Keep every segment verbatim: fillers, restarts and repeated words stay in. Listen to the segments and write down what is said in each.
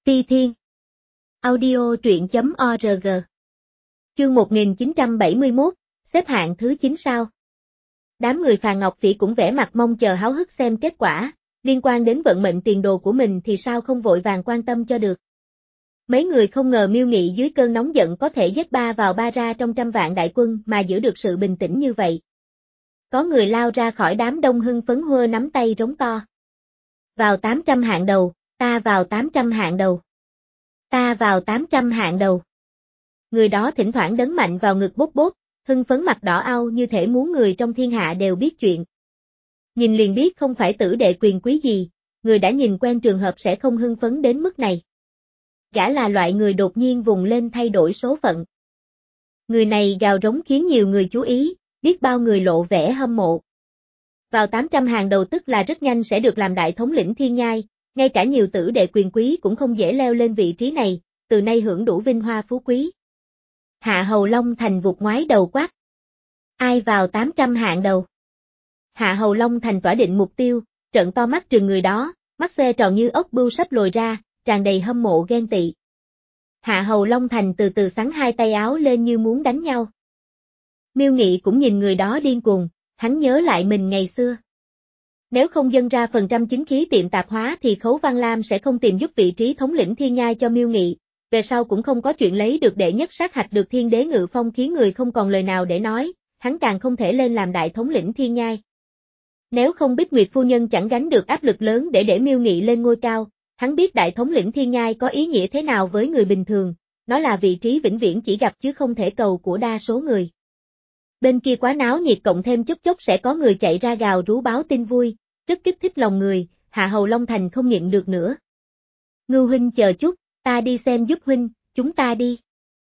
Ti Thiên. Audio truyện chấm org. Chương một nghìn chín trăm bảy mươi mốt, xếp hạng thứ chín sao. Đám người Phàn Ngọc Phỉ cũng vẻ mặt mong chờ háo hức xem kết quả, liên quan đến vận mệnh tiền đồ của mình thì sao không vội vàng quan tâm cho được. Mấy người không ngờ Miêu Nghị dưới cơn nóng giận có thể giết ba vào ba ra trong trăm vạn đại quân mà giữ được sự bình tĩnh như vậy. Có người lao ra khỏi đám đông hưng phấn hơ nắm tay rống to. Vào tám trăm hạng đầu, ta vào tám trăm hạng đầu. Ta vào tám trăm hạng đầu. Người đó thỉnh thoảng đấn mạnh vào ngực bốp bốp, hưng phấn mặt đỏ au như thể muốn người trong thiên hạ đều biết chuyện. Nhìn liền biết không phải tử đệ quyền quý gì, người đã nhìn quen trường hợp sẽ không hưng phấn đến mức này. Gã là loại người đột nhiên vùng lên thay đổi số phận. Người này gào rống khiến nhiều người chú ý, biết bao người lộ vẻ hâm mộ. Vào tám trăm hàng đầu tức là rất nhanh sẽ được làm đại thống lĩnh thiên nhai, ngay cả nhiều tử đệ quyền quý cũng không dễ leo lên vị trí này, từ nay hưởng đủ vinh hoa phú quý. Hạ Hầu Long Thành vụt ngoái đầu quát. Ai vào tám trăm hạng đầu? Hạ Hầu Long Thành tỏa định mục tiêu, trợn to mắt trừng người đó, mắt xoe tròn như ốc bươu sắp lồi ra, tràn đầy hâm mộ ghen tị. Hạ Hầu Long Thành từ từ xắn hai tay áo lên như muốn đánh nhau. Miêu Nghị cũng nhìn người đó điên cuồng, hắn nhớ lại mình ngày xưa. Nếu không dâng ra phần trăm chính khí tiệm tạp hóa thì Khấu Văn Lam sẽ không tìm giúp vị trí thống lĩnh thiên nhai cho Miêu Nghị, về sau cũng không có chuyện lấy được đệ nhất sát hạch được thiên đế ngự phong khiến người không còn lời nào để nói, hắn càng không thể lên làm đại thống lĩnh thiên nhai. Nếu không Bích Nguyệt phu nhân chẳng gánh được áp lực lớn để để Miêu Nghị lên ngôi cao, hắn biết đại thống lĩnh thiên nhai có ý nghĩa thế nào với người bình thường, nó là vị trí vĩnh viễn chỉ gặp chứ không thể cầu của đa số người. Bên kia quá náo nhiệt cộng thêm chút chốc sẽ có người chạy ra gào rú báo tin vui, rất kích thích lòng người, Hạ Hầu Long Thành không nhịn được nữa. Ngưu huynh chờ chút, ta đi xem giúp huynh, chúng ta đi.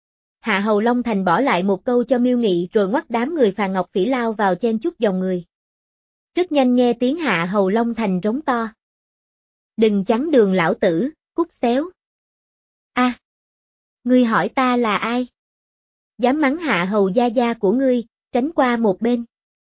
Hạ Hầu Long Thành bỏ lại một câu cho Miêu Nghị rồi ngoắt đám người Phàn Ngọc Phỉ lao vào chen chúc dòng người. Rất nhanh nghe tiếng Hạ Hầu Long Thành rống to. Đừng chắn đường lão tử, cút xéo. A, à, ngươi hỏi ta là ai? Dám mắng Hạ Hầu gia gia của ngươi, tránh qua một bên.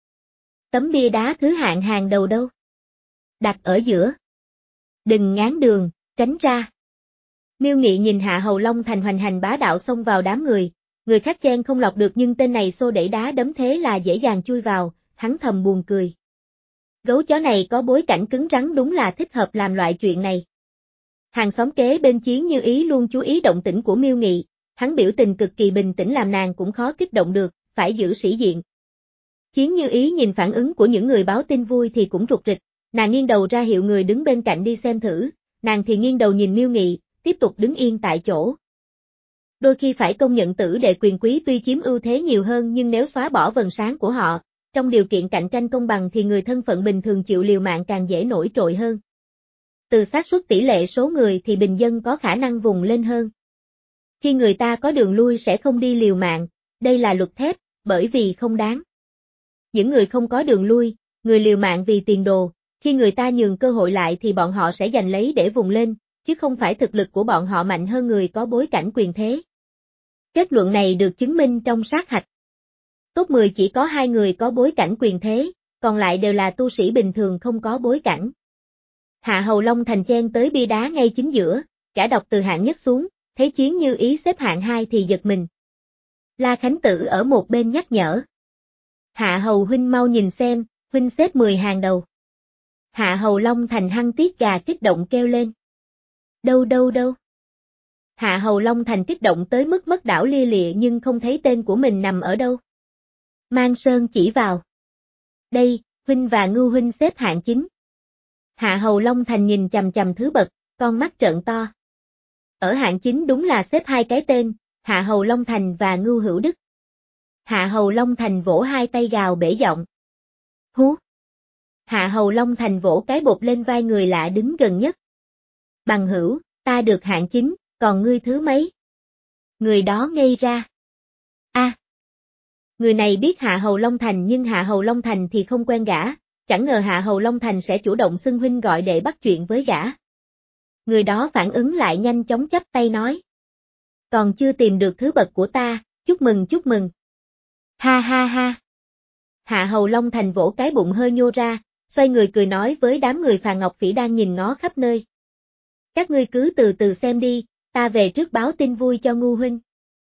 Tấm bia đá thứ hạng hàng đầu đâu? Đặt ở giữa. Đừng ngáng đường, tránh ra. Miêu Nghị nhìn Hạ Hầu Long Thành hoành hành bá đạo xông vào đám người, người khác chen không lọt được nhưng tên này xô đẩy đá đấm thế là dễ dàng chui vào, hắn thầm buồn cười. Gấu chó này có bối cảnh cứng rắn đúng là thích hợp làm loại chuyện này. Hàng xóm kế bên Chiến Như Ý luôn chú ý động tĩnh của Miêu Nghị, hắn biểu tình cực kỳ bình tĩnh làm nàng cũng khó kích động được, phải giữ sĩ diện. Chiến Như Ý nhìn phản ứng của những người báo tin vui thì cũng rụt rịch, nàng nghiêng đầu ra hiệu người đứng bên cạnh đi xem thử, nàng thì nghiêng đầu nhìn Miêu Nghị, tiếp tục đứng yên tại chỗ. Đôi khi phải công nhận tử đệ quyền quý tuy chiếm ưu thế nhiều hơn nhưng nếu xóa bỏ vầng sáng của họ, trong điều kiện cạnh tranh công bằng thì người thân phận bình thường chịu liều mạng càng dễ nổi trội hơn. Từ xác suất tỷ lệ số người thì bình dân có khả năng vùng lên hơn. Khi người ta có đường lui sẽ không đi liều mạng, đây là luật thép, bởi vì không đáng. Những người không có đường lui, người liều mạng vì tiền đồ, khi người ta nhường cơ hội lại thì bọn họ sẽ giành lấy để vùng lên, chứ không phải thực lực của bọn họ mạnh hơn người có bối cảnh quyền thế. Kết luận này được chứng minh trong sát hạch. Top mười chỉ có hai người có bối cảnh quyền thế, còn lại đều là tu sĩ bình thường không có bối cảnh. Hạ Hầu Long Thành chen tới bia đá ngay chính giữa, cả đọc từ hạng nhất xuống, thấy Chiến Như Ý xếp hạng hai thì giật mình. La Khánh Tử ở một bên nhắc nhở. Hạ Hầu huynh mau nhìn xem, huynh xếp mười hàng đầu. Hạ Hầu Long Thành hăng tiết gà kích động kêu lên. Đâu đâu đâu. Hạ Hầu Long Thành kích động tới mức mất đảo lia lịa nhưng không thấy tên của mình nằm ở đâu. Mang Sơn chỉ vào. Đây, huynh và Ngưu huynh xếp hạng chín. Hạ Hầu Long Thành nhìn chằm chằm thứ bậc, con mắt trợn to. Ở hạng chín đúng là xếp hai cái tên, Hạ Hầu Long Thành và Ngưu Hữu Đức. Hạ Hầu Long Thành vỗ hai tay gào bể giọng. Hú! Hạ Hầu Long Thành vỗ cái bột lên vai người lạ đứng gần nhất. Bằng hữu, ta được hạng chín, còn ngươi thứ mấy? Người đó ngây ra. A, à, người này biết Hạ Hầu Long Thành nhưng Hạ Hầu Long Thành thì không quen gã, chẳng ngờ Hạ Hầu Long Thành sẽ chủ động xưng huynh gọi đệ bắt chuyện với gã. Người đó phản ứng lại nhanh chóng chắp tay nói. Còn chưa tìm được thứ bậc của ta, chúc mừng chúc mừng. Ha ha ha. Hạ Hầu Long Thành vỗ cái bụng hơi nhô ra, xoay người cười nói với đám người Phàn Ngọc Phỉ đang nhìn ngó khắp nơi. Các ngươi cứ từ từ xem đi, ta về trước báo tin vui cho Ngưu huynh.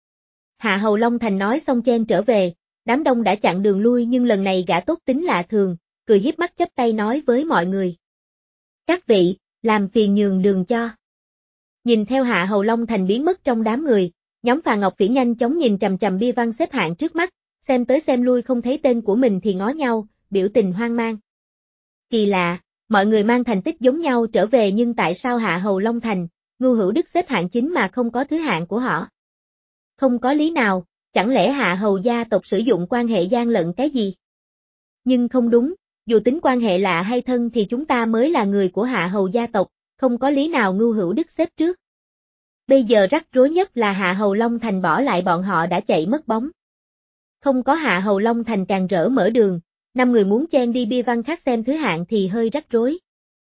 Hạ Hầu Long Thành nói xong chen trở về, đám đông đã chặn đường lui nhưng lần này gã tốt tính lạ thường, cười hiếp mắt chắp tay nói với mọi người. Các vị, làm phiền nhường đường cho. Nhìn theo Hạ Hầu Long Thành biến mất trong đám người, nhóm Phà Ngọc Phỉ nhanh chóng nhìn chằm chằm bia văn xếp hạng trước mắt, xem tới xem lui không thấy tên của mình thì ngó nhau, biểu tình hoang mang. Kỳ lạ, mọi người mang thành tích giống nhau trở về nhưng tại sao Hạ Hầu Long Thành, Ngưu Hữu Đức xếp hạng chính mà không có thứ hạng của họ? Không có lý nào, chẳng lẽ Hạ Hầu gia tộc sử dụng quan hệ gian lận cái gì? Nhưng không đúng, dù tính quan hệ lạ hay thân thì chúng ta mới là người của Hạ Hầu gia tộc, không có lý nào Ngưu Hữu Đức xếp trước. Bây giờ rắc rối nhất là Hạ Hầu Long Thành bỏ lại bọn họ đã chạy mất bóng. Không có Hạ Hầu Long Thành càng rỡ mở đường, năm người muốn chen đi bia văn khác xem thứ hạng thì hơi rắc rối.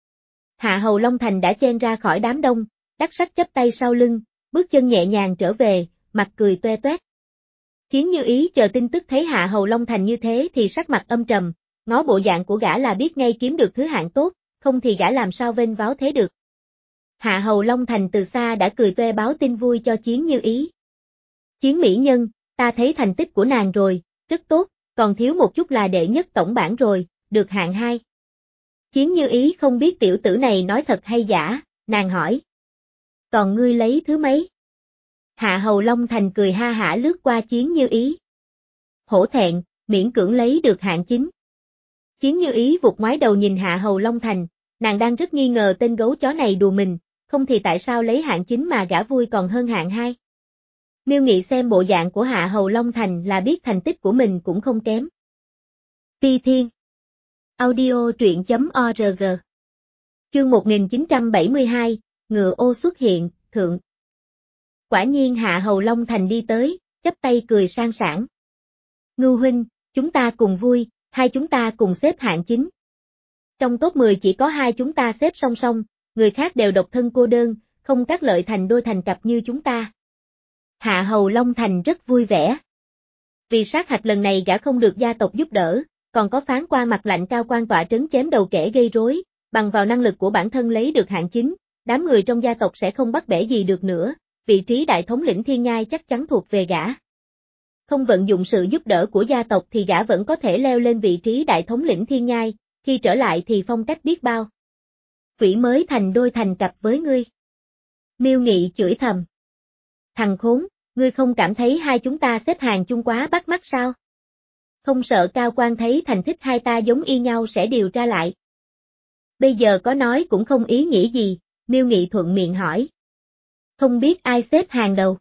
Hạ Hầu Long Thành đã chen ra khỏi đám đông, đắc sắc chắp tay sau lưng, bước chân nhẹ nhàng trở về, mặt cười toe toét. Chiến Như Ý chờ tin tức thấy Hạ Hầu Long Thành như thế thì sắc mặt âm trầm, ngó bộ dạng của gã là biết ngay kiếm được thứ hạng tốt, không thì gã làm sao vênh váo thế được. Hạ Hầu Long Thành từ xa đã cười toe báo tin vui cho Chiến Như Ý. Chiến mỹ nhân, ta thấy thành tích của nàng rồi, rất tốt, còn thiếu một chút là đệ nhất tổng bảng rồi, được hạng hai. Chiến Như Ý không biết tiểu tử này nói thật hay giả, nàng hỏi. Còn ngươi lấy thứ mấy? Hạ Hầu Long Thành cười ha hả lướt qua Chiến Như Ý. Hổ thẹn, miễn cưỡng lấy được hạng chín. Chiến Như Ý vụt ngoái đầu nhìn Hạ Hầu Long Thành, nàng đang rất nghi ngờ tên gấu chó này đùa mình, không thì tại sao lấy hạng chín mà gã vui còn hơn hạng hai. Miêu Nghị xem bộ dạng của Hạ Hầu Long Thành là biết thành tích của mình cũng không kém. Ti Thiên Audio truyện chấm org Chương một nghìn chín trăm bảy mươi hai, Ngựa ô xuất hiện, thượng. Quả nhiên Hạ Hầu Long Thành đi tới, chắp tay cười sang sảng. Ngưu huynh, chúng ta cùng vui, hai chúng ta cùng xếp hạng chín. Trong top mười chỉ có hai chúng ta xếp song song, người khác đều độc thân cô đơn, không các lợi thành đôi thành cặp như chúng ta. Hạ Hầu Long Thành rất vui vẻ. Vì sát hạch lần này gã không được gia tộc giúp đỡ, còn có phán qua mặt lạnh cao quan tọa trấn chém đầu kẻ gây rối, bằng vào năng lực của bản thân lấy được hạng chín, đám người trong gia tộc sẽ không bắt bẻ gì được nữa, vị trí đại thống lĩnh Thiên Nhai chắc chắn thuộc về gã. Không vận dụng sự giúp đỡ của gia tộc thì gã vẫn có thể leo lên vị trí đại thống lĩnh Thiên Nhai, khi trở lại thì phong cách biết bao. Quỷ mới thành đôi thành cặp với ngươi. Miêu Nghị chửi thầm. Thằng khốn, ngươi không cảm thấy hai chúng ta xếp hàng chung quá bắt mắt sao? Không sợ cao quan thấy thành tích hai ta giống y nhau sẽ điều tra lại. Bây giờ có nói cũng không ý nghĩa gì, Miêu Nghị thuận miệng hỏi. Không biết ai xếp hàng đầu.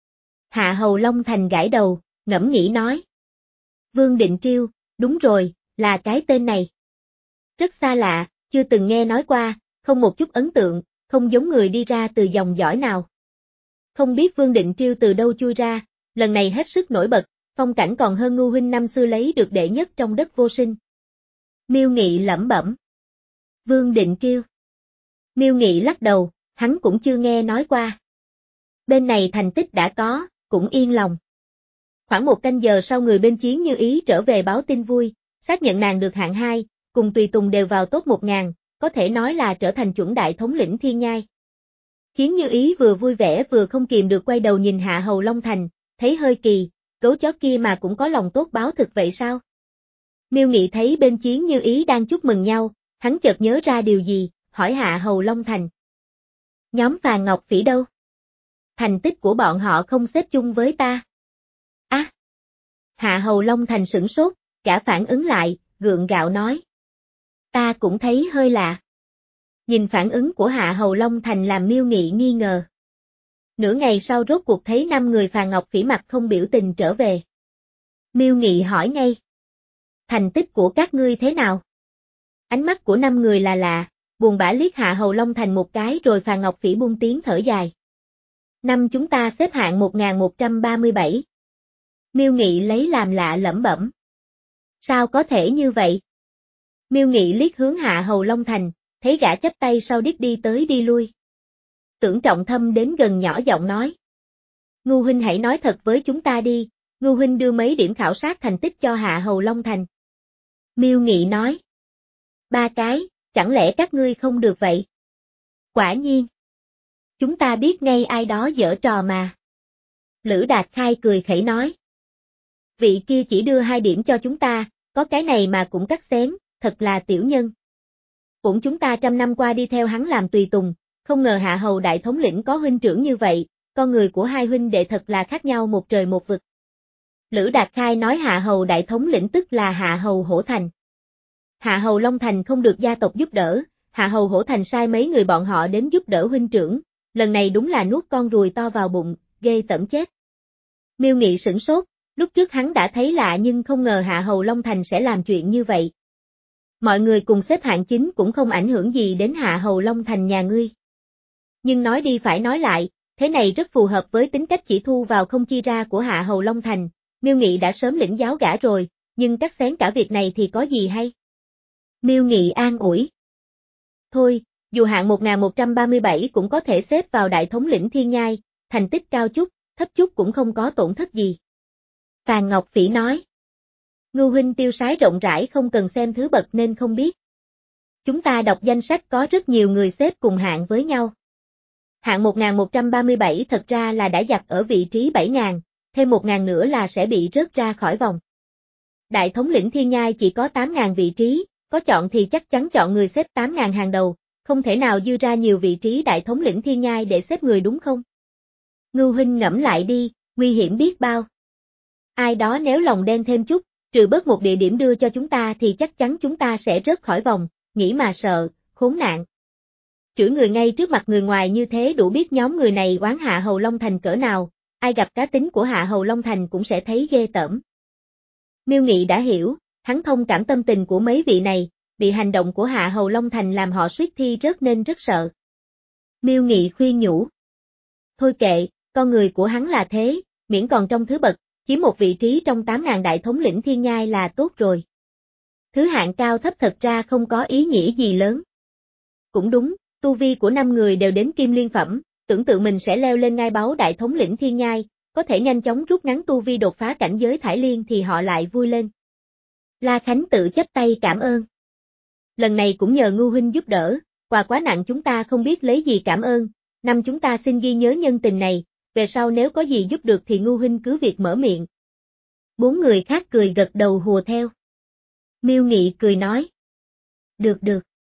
Hạ Hầu Long Thành gãi đầu, ngẫm nghĩ nói. Vương Định Triêu, đúng rồi, là cái tên này. Rất xa lạ, chưa từng nghe nói qua, không một chút ấn tượng, không giống người đi ra từ dòng dõi nào. Không biết Vương Định Triêu từ đâu chui ra, lần này hết sức nổi bật, phong cảnh còn hơn Ngưu huynh năm xưa lấy được đệ nhất trong đất vô sinh. Miêu Nghị lẩm bẩm. Vương Định Triêu. Miêu Nghị lắc đầu, hắn cũng chưa nghe nói qua. Bên này thành tích đã có, cũng yên lòng. Khoảng một canh giờ sau người bên Chiến Như Ý trở về báo tin vui, xác nhận nàng được hạng hai, cùng tùy tùng đều vào top một ngàn, có thể nói là trở thành chuẩn đại thống lĩnh Thiên Nhai. Chiến Như Ý vừa vui vẻ vừa không kìm được quay đầu nhìn Hạ Hầu Long Thành, thấy hơi kỳ, gấu chó kia mà cũng có lòng tốt báo thực vậy sao? Miêu Nghị thấy bên Chiến Như Ý đang chúc mừng nhau, hắn chợt nhớ ra điều gì, hỏi Hạ Hầu Long Thành. Nhóm Phà Ngọc Phỉ đâu? Thành tích của bọn họ không xếp chung với ta. Á! À, Hạ Hầu Long Thành sửng sốt, cả phản ứng lại, gượng gạo nói. Ta cũng thấy hơi lạ. Nhìn phản ứng của Hạ Hầu Long Thành làm Miêu Nghị nghi ngờ. Nửa ngày sau rốt cuộc thấy năm người Phà Ngọc Phỉ mặt không biểu tình trở về. Miêu Nghị hỏi ngay. Thành tích của các ngươi thế nào? Ánh mắt của năm người là lạ, buồn bã liếc Hạ Hầu Long Thành một cái rồi Phà Ngọc Phỉ buông tiếng thở dài. Năm chúng ta xếp hạng một nghìn một trăm ba mươi bảy. Miêu Nghị lấy làm lạ lẩm bẩm. Sao có thể như vậy? Miêu Nghị liếc hướng Hạ Hầu Long Thành, thấy gã chắp tay sau điếc đi tới đi lui. Tưởng Trọng Thâm đến gần nhỏ giọng nói. Ngưu huynh hãy nói thật với chúng ta đi, Ngưu huynh đưa mấy điểm khảo sát thành tích cho Hạ Hầu Long Thành. Miêu Nghị nói. Ba cái, chẳng lẽ các ngươi không được vậy? Quả nhiên. Chúng ta biết ngay ai đó giở trò mà. Lữ Đạt Khai cười khẩy nói. Vị kia chỉ đưa hai điểm cho chúng ta, có cái này mà cũng cắt xén, thật là tiểu nhân. Cũng chúng ta trăm năm qua đi theo hắn làm tùy tùng, không ngờ Hạ Hầu đại thống lĩnh có huynh trưởng như vậy, con người của hai huynh đệ thật là khác nhau một trời một vực. Lữ Đạt Khai nói Hạ Hầu đại thống lĩnh tức là Hạ Hầu Hổ Thành. Hạ Hầu Long Thành không được gia tộc giúp đỡ, Hạ Hầu Hổ Thành sai mấy người bọn họ đến giúp đỡ huynh trưởng, lần này đúng là nuốt con ruồi to vào bụng, ghê tởm chết. Miêu Nghị sửng sốt, lúc trước hắn đã thấy lạ nhưng không ngờ Hạ Hầu Long Thành sẽ làm chuyện như vậy. Mọi người cùng xếp hạng chính cũng không ảnh hưởng gì đến Hạ Hầu Long Thành nhà ngươi. Nhưng nói đi phải nói lại, thế này rất phù hợp với tính cách chỉ thu vào không chi ra của Hạ Hầu Long Thành, Miêu Nghị đã sớm lĩnh giáo gã rồi, nhưng cắt xén cả việc này thì có gì hay? Miêu Nghị an ủi. Thôi, dù hạng một nghìn một trăm ba mươi bảy cũng có thể xếp vào đại thống lĩnh thiên nhai, thành tích cao chút, thấp chút cũng không có tổn thất gì. Phàn Ngọc Phỉ nói. Ngưu huynh tiêu sái rộng rãi không cần xem thứ bậc nên không biết. Chúng ta đọc danh sách có rất nhiều người xếp cùng hạng với nhau. Hạng một nghìn một trăm ba mươi bảy thật ra là đã giặt ở vị trí bảy nghìn, thêm một nghìn nữa là sẽ bị rớt ra khỏi vòng. Đại thống lĩnh thiên nhai chỉ có tám nghìn vị trí, có chọn thì chắc chắn chọn người xếp tám nghìn hàng đầu, không thể nào dư ra nhiều vị trí đại thống lĩnh thiên nhai để xếp người đúng không? Ngưu huynh ngẫm lại đi, nguy hiểm biết bao. Ai đó nếu lòng đen thêm chút, trừ bớt một địa điểm đưa cho chúng ta thì chắc chắn chúng ta sẽ rớt khỏi vòng, nghĩ mà sợ, khốn nạn. Chửi người ngay trước mặt người ngoài như thế đủ biết nhóm người này oán Hạ Hầu Long Thành cỡ nào, ai gặp cá tính của Hạ Hầu Long Thành cũng sẽ thấy ghê tởm. Miêu Nghị đã hiểu, hắn thông cảm tâm tình của mấy vị này, bị hành động của Hạ Hầu Long Thành làm họ suýt thi rớt nên rất sợ. Miêu Nghị khuyên nhủ. Thôi kệ, con người của hắn là thế, miễn còn trong thứ bậc, chiếm một vị trí trong tám nghìn đại thống lĩnh thiên nhai là tốt rồi. Thứ hạng cao thấp thật ra không có ý nghĩa gì lớn. Cũng đúng, tu vi của năm người đều đến kim liên phẩm, tưởng tượng mình sẽ leo lên ngai báu đại thống lĩnh thiên nhai, có thể nhanh chóng rút ngắn tu vi đột phá cảnh giới thải liên thì họ lại vui lên. La Khánh tự chắp tay cảm ơn. Lần này cũng nhờ Ngưu huynh giúp đỡ, quà quá nặng chúng ta không biết lấy gì cảm ơn, năm chúng ta xin ghi nhớ nhân tình này, về sau nếu có gì giúp được thì Ngưu huynh cứ việc mở miệng. Bốn người khác cười gật đầu hùa theo. Miêu Nghị cười nói. Được được.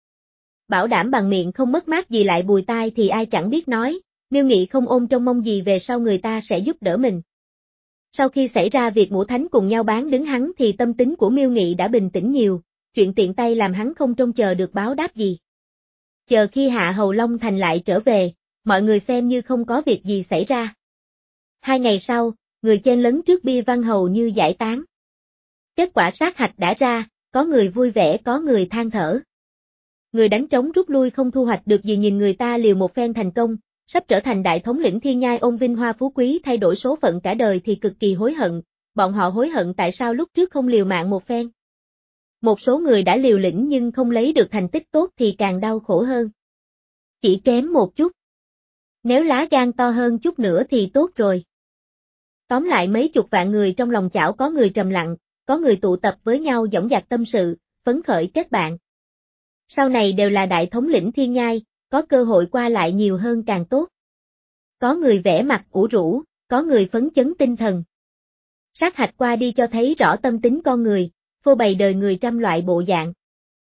Bảo đảm bằng miệng không mất mát gì lại bùi tai thì ai chẳng biết nói, Miêu Nghị không ôm trông mong gì về sau người ta sẽ giúp đỡ mình. Sau khi xảy ra việc Ngũ Thánh cùng nhau bán đứng hắn thì tâm tính của Miêu Nghị đã bình tĩnh nhiều, chuyện tiện tay làm hắn không trông chờ được báo đáp gì. Chờ khi Hạ Hầu Long Thành lại trở về, mọi người xem như không có việc gì xảy ra. Hai ngày sau, người chen lấn trước bia văn hầu như giải tán. Kết quả sát hạch đã ra, có người vui vẻ có người than thở. Người đánh trống rút lui không thu hoạch được gì nhìn người ta liều một phen thành công, sắp trở thành đại thống lĩnh thiên nhai ôm vinh hoa phú quý thay đổi số phận cả đời thì cực kỳ hối hận, bọn họ hối hận tại sao lúc trước không liều mạng một phen. Một số người đã liều lĩnh nhưng không lấy được thành tích tốt thì càng đau khổ hơn. Chỉ kém một chút. Nếu lá gan to hơn chút nữa thì tốt rồi. Tóm lại mấy chục vạn người trong lòng chảo có người trầm lặng, có người tụ tập với nhau dõng dạc tâm sự, phấn khởi kết bạn. Sau này đều là đại thống lĩnh thiên nhai, có cơ hội qua lại nhiều hơn càng tốt. Có người vẽ mặt ủ rũ, có người phấn chấn tinh thần. Sát hạch qua đi cho thấy rõ tâm tính con người, phô bày đời người trăm loại bộ dạng.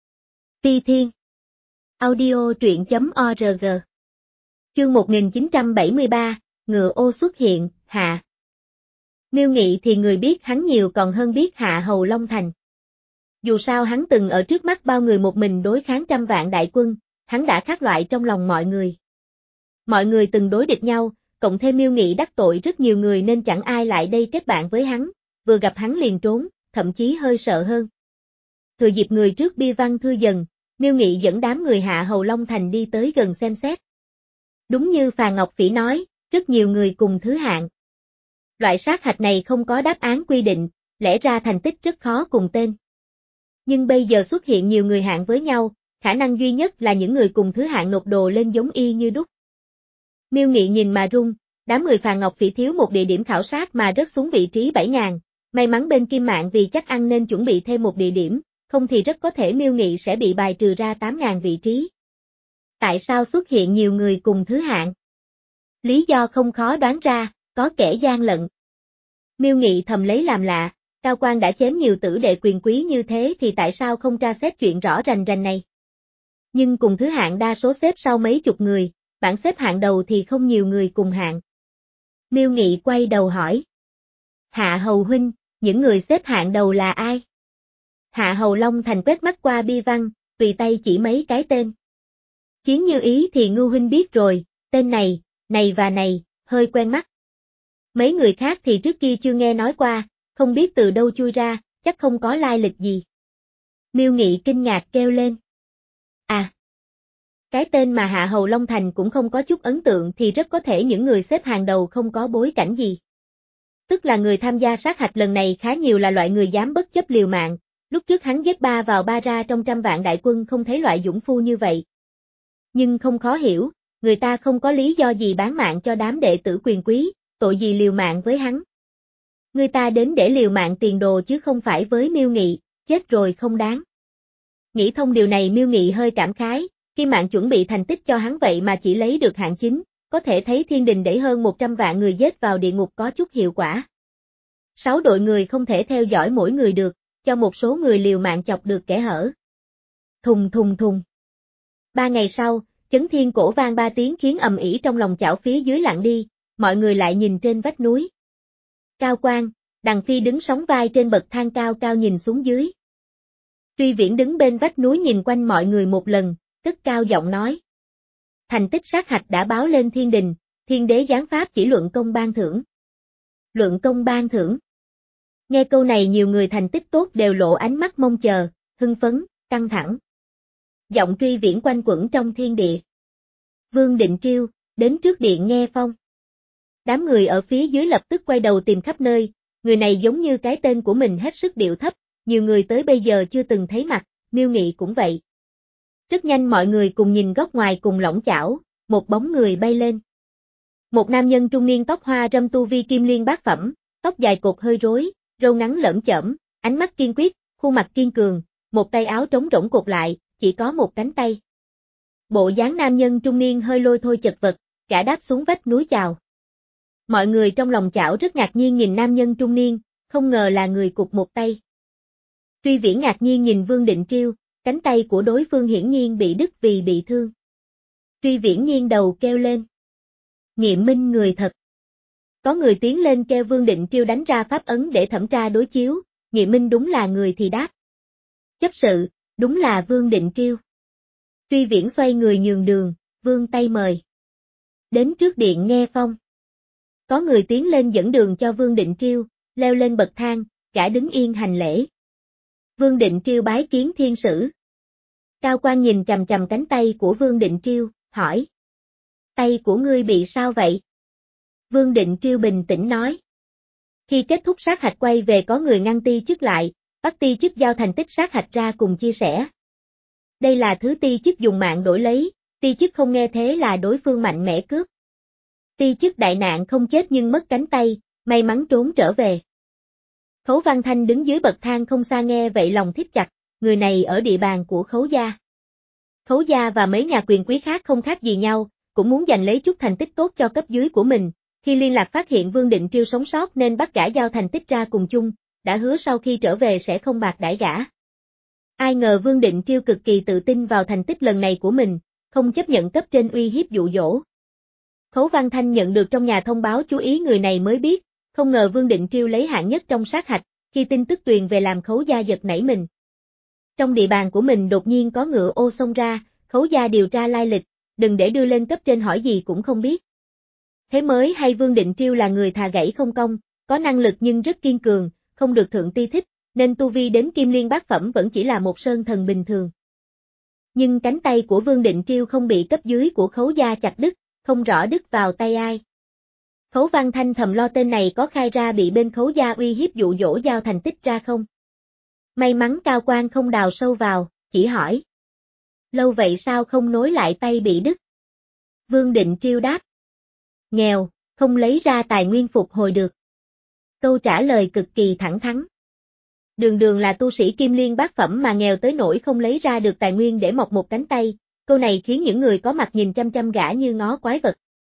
Ti Thiên Audio truyện chấm org Chương một nghìn chín trăm bảy mươi ba, Ngựa ô xuất hiện, hạ. Miêu Nghị thì người biết hắn nhiều còn hơn biết Hạ Hầu Long Thành. Dù sao hắn từng ở trước mắt bao người một mình đối kháng trăm vạn đại quân, hắn đã khác loại trong lòng mọi người. Mọi người từng đối địch nhau, cộng thêm Miêu Nghị đắc tội rất nhiều người nên chẳng ai lại đây kết bạn với hắn, vừa gặp hắn liền trốn, thậm chí hơi sợ hơn. Thừa dịp người trước bia văn thư dần, Miêu Nghị dẫn đám người Hạ Hầu Long Thành đi tới gần xem xét. Đúng như Phàn Ngọc Phỉ nói, rất nhiều người cùng thứ hạng. Loại sát hạch này không có đáp án quy định, lẽ ra thành tích rất khó cùng tên. Nhưng bây giờ xuất hiện nhiều người hạng với nhau, khả năng duy nhất là những người cùng thứ hạng nộp đồ lên giống y như đúc. Miêu Nghị nhìn mà run, đám người Phàn Ngọc Phỉ thiếu một địa điểm khảo sát mà rớt xuống vị trí bảy nghìn, may mắn bên Kim Mạng vì chắc ăn nên chuẩn bị thêm một địa điểm, không thì rất có thể Miêu Nghị sẽ bị bài trừ ra tám nghìn vị trí. Tại sao xuất hiện nhiều người cùng thứ hạng? Lý do không khó đoán ra, có kẻ gian lận. Miêu Nghị thầm lấy làm lạ, Cao Quang đã chém nhiều tử đệ quyền quý như thế thì tại sao không tra xét chuyện rõ rành rành này. Nhưng cùng thứ hạng đa số xếp sau mấy chục người, bảng xếp hạng đầu thì không nhiều người cùng hạng. Miêu Nghị quay đầu hỏi. Hạ Hầu huynh, những người xếp hạng đầu là ai? Hạ Hầu Long Thành quét mắt qua bi văn, tùy tay chỉ mấy cái tên. Chiến Như Ý thì Ngưu huynh biết rồi, tên này, này và này, hơi quen mắt. Mấy người khác thì trước kia chưa nghe nói qua, không biết từ đâu chui ra, chắc không có lai lịch gì. Miêu Nghị kinh ngạc kêu lên. À! Cái tên mà Hạ Hầu Long Thành cũng không có chút ấn tượng thì rất có thể những người xếp hàng đầu không có bối cảnh gì. Tức là người tham gia sát hạch lần này khá nhiều là loại người dám bất chấp liều mạng, lúc trước hắn ghép ba vào ba ra trong trăm vạn đại quân không thấy loại dũng phu như vậy. Nhưng không khó hiểu, người ta không có lý do gì bán mạng cho đám đệ tử quyền quý, tội gì liều mạng với hắn. Người ta đến để liều mạng tiền đồ chứ không phải với Miêu Nghị, chết rồi không đáng. Nghĩ thông điều này Miêu Nghị hơi cảm khái, khi mạng chuẩn bị thành tích cho hắn vậy mà chỉ lấy được hạng chín, có thể thấy thiên đình đẩy hơn một trăm vạn người giết vào địa ngục có chút hiệu quả. Sáu đội người không thể theo dõi mỗi người được, cho một số người liều mạng chọc được kẻ hở. Thùng thùng thùng. Ba ngày sau, chấn thiên cổ vang ba tiếng khiến ầm ĩ trong lòng chảo phía dưới lặng đi, mọi người lại nhìn trên vách núi. Cao Quang, Đằng Phi đứng sóng vai trên bậc thang cao cao nhìn xuống dưới. Truy Viễn đứng bên vách núi nhìn quanh mọi người một lần, cất cao giọng nói. Thành tích sát hạch đã báo lên thiên đình, thiên đế giáng pháp chỉ luận công ban thưởng. Luận công ban thưởng. Nghe câu này nhiều người thành tích tốt đều lộ ánh mắt mong chờ, hưng phấn, căng thẳng. Giọng Truy Viễn quanh quẩn trong thiên địa. Vương Định Triêu, đến trước điện nghe phong. Đám người ở phía dưới lập tức quay đầu tìm khắp nơi, người này giống như cái tên của mình hết sức điệu thấp, nhiều người tới bây giờ chưa từng thấy mặt, Miêu Nghị cũng vậy. Rất nhanh mọi người cùng nhìn góc ngoài cùng lỏng chảo, một bóng người bay lên. Một nam nhân trung niên tóc hoa râm tu vi kim liên bát phẩm, tóc dài cột hơi rối, râu ngắn lởm chởm, ánh mắt kiên quyết, khuôn mặt kiên cường, một tay áo trống rỗng cột lại, chỉ có một cánh tay. Bộ dáng nam nhân trung niên hơi lôi thôi chật vật, cả đáp xuống vách núi chào. Mọi người trong lòng chảo rất ngạc nhiên nhìn nam nhân trung niên, không ngờ là người cụt một tay. Truy Viễn ngạc nhiên nhìn Vương Định Triêu, cánh tay của đối phương hiển nhiên bị đứt vì bị thương. Truy Viễn nghiêng đầu kêu lên. Nghiệm minh người thật. Có người tiến lên kêu Vương Định Triêu đánh ra pháp ấn để thẩm tra đối chiếu, nghiệm minh đúng là người thì đáp. Chấp sự, đúng là Vương Định Triêu. Truy Viễn xoay người nhường đường, vươn tay mời. Đến trước điện nghe phong. Có người tiến lên dẫn đường cho Vương Định Triêu, leo lên bậc thang, cả đứng yên hành lễ. Vương Định Triêu bái kiến thiên sử. Cao Quang nhìn chằm chằm cánh tay của Vương Định Triêu, hỏi. Tay của ngươi bị sao vậy? Vương Định Triêu bình tĩnh nói. Khi kết thúc sát hạch quay về có người ngăn ti chức lại, bắt ti chức giao thành tích sát hạch ra cùng chia sẻ. Đây là thứ ti chức dùng mạng đổi lấy, ti chức không nghe thế là đối phương mạnh mẽ cướp. Ti chức đại nạn không chết nhưng mất cánh tay, may mắn trốn trở về. Khấu Văn Thanh đứng dưới bậc thang không xa nghe vậy lòng thít chặt, người này ở địa bàn của Khấu gia. Khấu gia và mấy nhà quyền quý khác không khác gì nhau, cũng muốn giành lấy chút thành tích tốt cho cấp dưới của mình, khi liên lạc phát hiện Vương Định Triêu sống sót nên bắt gã giao thành tích ra cùng chung, đã hứa sau khi trở về sẽ không bạc đãi gã. Ai ngờ Vương Định Triêu cực kỳ tự tin vào thành tích lần này của mình, không chấp nhận cấp trên uy hiếp dụ dỗ. Khấu Văn Thanh nhận được trong nhà thông báo chú ý người này mới biết, không ngờ Vương Định Triêu lấy hạng nhất trong sát hạch, khi tin tức truyền về làm Khấu gia giật nảy mình. Trong địa bàn của mình đột nhiên có ngựa ô xông ra, Khấu gia điều tra lai lịch, đừng để đưa lên cấp trên hỏi gì cũng không biết. Thế mới hay Vương Định Triêu là người thà gãy không công, có năng lực nhưng rất kiên cường, không được thượng ti thích, nên tu vi đến kim liên bát phẩm vẫn chỉ là một sơn thần bình thường. Nhưng cánh tay của Vương Định Triêu không bị cấp dưới của Khấu gia chặt đứt, không rõ đứt vào tay ai. Khấu Văn Thanh thầm lo tên này có khai ra bị bên Khấu gia uy hiếp dụ dỗ giao thành tích ra không. May mắn Cao Quang không đào sâu vào, chỉ hỏi. Lâu vậy sao không nối lại tay bị đứt? Vương Định Triêu đáp. Nghèo, không lấy ra tài nguyên phục hồi được. Câu trả lời cực kỳ thẳng thắn. Đường đường là tu sĩ kim liên bát phẩm mà nghèo tới nỗi không lấy ra được tài nguyên để mọc một cánh tay, câu này khiến những người có mặt nhìn chăm chăm gã như ngó quái vật.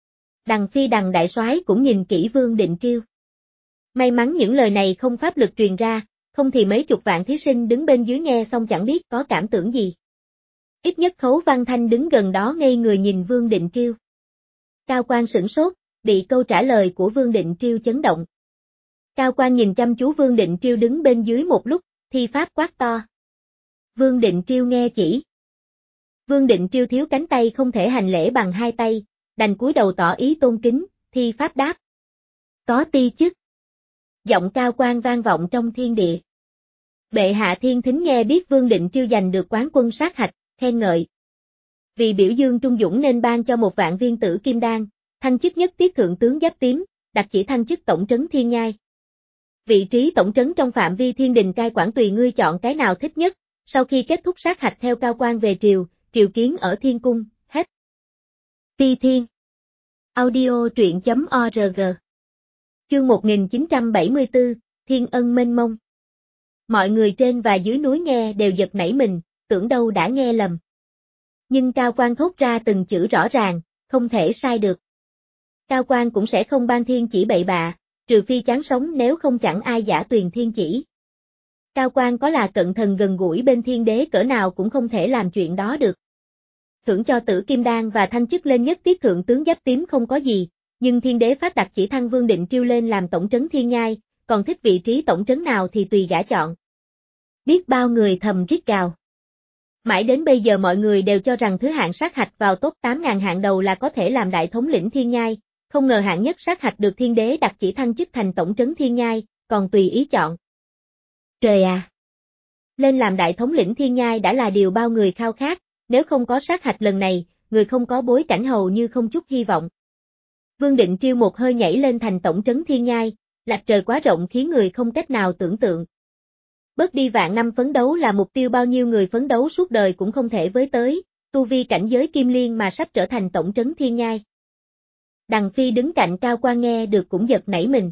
Đằng Phi Đằng đại soái cũng nhìn kỹ Vương Định Triêu. May mắn những lời này không pháp lực truyền ra, không thì mấy chục vạn thí sinh đứng bên dưới nghe xong chẳng biết có cảm tưởng gì. Ít nhất Khấu Văn Thanh đứng gần đó ngây người nhìn Vương Định Triêu. Cao Quang sửng sốt, bị câu trả lời của Vương Định Triêu chấn động. Cao Quang nhìn chăm chú Vương Định Triêu đứng bên dưới một lúc, thi pháp quát to. Vương Định Triêu nghe chỉ. Vương Định Triêu thiếu cánh tay không thể hành lễ bằng hai tay, đành cúi đầu tỏ ý tôn kính, thi pháp đáp. Có ti chức. Giọng Cao Quang vang vọng trong thiên địa. Bệ hạ thiên thính nghe biết Vương Định Triêu giành được quán quân sát hạch, khen ngợi. Vì biểu dương trung dũng nên ban cho một vạn viên tử kim đan, thăng chức nhất tiết thượng tướng giáp tím, đặc chỉ thăng chức tổng trấn thiên nhai. Vị trí tổng trấn trong phạm vi thiên đình cai quản tùy ngươi chọn cái nào thích nhất, sau khi kết thúc sát hạch theo Cao Quang về triều, triều kiến ở thiên cung, hết. Ti Thiên. Audio truyện.org. Chương một nghìn chín trăm bảy mươi tư, Thiên ân mênh mông. Mọi người trên và dưới núi nghe đều giật nảy mình, tưởng đâu đã nghe lầm. Nhưng Cao Quang thốt ra từng chữ rõ ràng, không thể sai được. Cao Quang cũng sẽ không ban thiên chỉ bậy bạ, trừ phi chán sống nếu không chẳng ai giả tuyền thiên chỉ. Cao Quang có là cận thần gần gũi bên thiên đế cỡ nào cũng không thể làm chuyện đó được. Thưởng cho tử kim đan và thăng chức lên nhất tiết thượng tướng giáp tím không có gì, nhưng thiên đế phát đặc chỉ thăng Vương Định Triêu lên làm tổng trấn thiên nhai, còn thích vị trí tổng trấn nào thì tùy gã chọn. Biết bao người thầm rít gào. Mãi đến bây giờ mọi người đều cho rằng thứ hạng sát hạch vào top tám nghìn hạng đầu là có thể làm đại thống lĩnh thiên nhai, không ngờ hạng nhất sát hạch được thiên đế đặc chỉ thăng chức thành tổng trấn thiên nhai, còn tùy ý chọn. Trời à! Lên làm đại thống lĩnh thiên nhai đã là điều bao người khao khát, nếu không có sát hạch lần này, người không có bối cảnh hầu như không chút hy vọng. Vương Định Triêu một hơi nhảy lên thành tổng trấn thiên nhai, lạch trời quá rộng khiến người không cách nào tưởng tượng. Bớt đi vạn năm phấn đấu là mục tiêu bao nhiêu người phấn đấu suốt đời cũng không thể với tới, tu vi cảnh giới kim liên mà sắp trở thành tổng trấn thiên nhai. Đằng Phi đứng cạnh Cao Quang nghe được cũng giật nảy mình.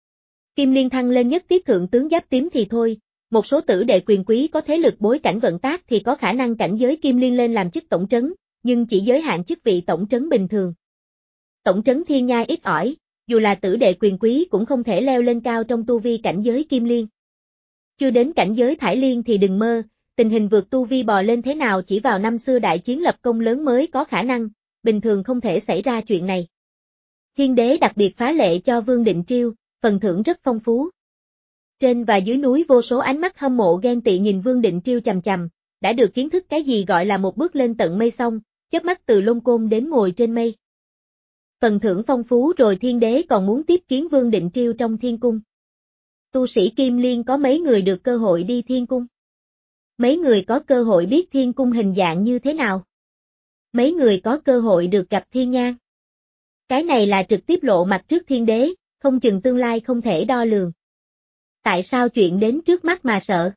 Kim liên thăng lên nhất tiết thượng tướng giáp tím thì thôi, một số tử đệ quyền quý có thế lực bối cảnh vận tác thì có khả năng cảnh giới kim liên lên làm chức tổng trấn, nhưng chỉ giới hạn chức vị tổng trấn bình thường. Tổng trấn thiên nhai ít ỏi, dù là tử đệ quyền quý cũng không thể leo lên cao trong tu vi cảnh giới kim liên. Chưa đến cảnh giới thải liên thì đừng mơ, tình hình vượt tu vi bò lên thế nào chỉ vào năm xưa đại chiến lập công lớn mới có khả năng, bình thường không thể xảy ra chuyện này. Thiên đế đặc biệt phá lệ cho Vương Định Triêu, phần thưởng rất phong phú. Trên và dưới núi vô số ánh mắt hâm mộ ghen tị nhìn Vương Định Triêu chằm chằm, đã được kiến thức cái gì gọi là một bước lên tận mây xong, chớp mắt từ lông côn đến ngồi trên mây. Phần thưởng phong phú rồi thiên đế còn muốn tiếp kiến Vương Định Triêu trong thiên cung. Tu sĩ Kim Liên có mấy người được cơ hội đi thiên cung? Mấy người có cơ hội biết thiên cung hình dạng như thế nào? Mấy người có cơ hội được gặp thiên nhang? Cái này là trực tiếp lộ mặt trước thiên đế, không chừng tương lai không thể đo lường. Tại sao chuyện đến trước mắt mà sợ?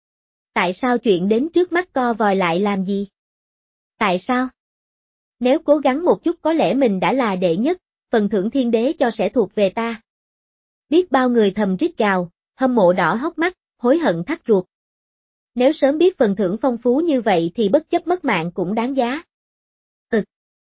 Tại sao chuyện đến trước mắt co vòi lại làm gì? Tại sao? Nếu cố gắng một chút có lẽ mình đã là đệ nhất, phần thưởng thiên đế cho sẽ thuộc về ta. Biết bao người thầm rít gào, hâm mộ đỏ hốc mắt, hối hận thắt ruột. Nếu sớm biết phần thưởng phong phú như vậy thì bất chấp mất mạng cũng đáng giá. Ừ.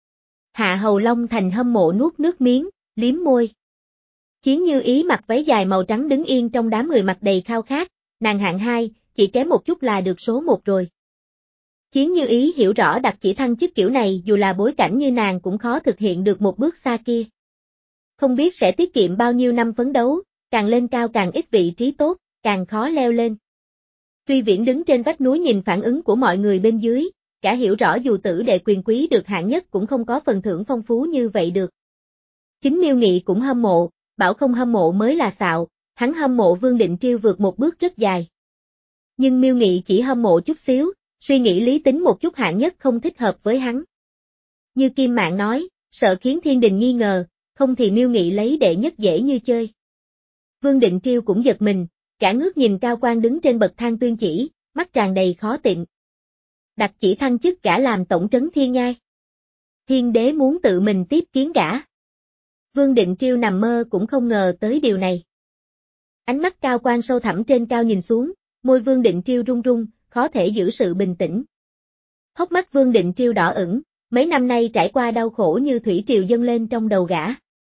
Hạ Hầu Long Thành hâm mộ nuốt nước miếng, liếm môi. Chiến Như Ý mặc váy dài màu trắng đứng yên trong đám người mặt đầy khao khát, nàng hạng hai, chỉ kém một chút là được số một rồi. Chiến Như Ý hiểu rõ đặc chỉ thăng chức kiểu này dù là bối cảnh như nàng cũng khó thực hiện được một bước xa kia. Không biết sẽ tiết kiệm bao nhiêu năm phấn đấu, càng lên cao càng ít vị trí tốt, càng khó leo lên. Truy Viễn đứng trên vách núi nhìn phản ứng của mọi người bên dưới, cả hiểu rõ dù tử đệ quyền quý được hạng nhất cũng không có phần thưởng phong phú như vậy được. Chính Miêu Nghị cũng hâm mộ, bảo không hâm mộ mới là xạo, hắn hâm mộ Vương Định Triêu vượt một bước rất dài. Nhưng Miêu Nghị chỉ hâm mộ chút xíu, suy nghĩ lý tính một chút hạng nhất không thích hợp với hắn. Như Kim Mạn nói, sợ khiến thiên đình nghi ngờ, không thì Miêu Nghị lấy đệ nhất dễ như chơi. Vương Định Triêu cũng giật mình, cả ngước nhìn Cao Quang đứng trên bậc thang tuyên chỉ, mắt tràn đầy khó tịnh. Đặc chỉ thăng chức gã làm tổng trấn thiên nhai. Thiên đế muốn tự mình tiếp kiến gã. Vương Định Triêu nằm mơ cũng không ngờ tới điều này. Ánh mắt Cao Quang sâu thẳm trên cao nhìn xuống, môi Vương Định Triêu run run, khó thể giữ sự bình tĩnh. Hốc mắt Vương Định Triêu đỏ ửng, mấy năm nay trải qua đau khổ như thủy triều dâng lên trong đầu gã.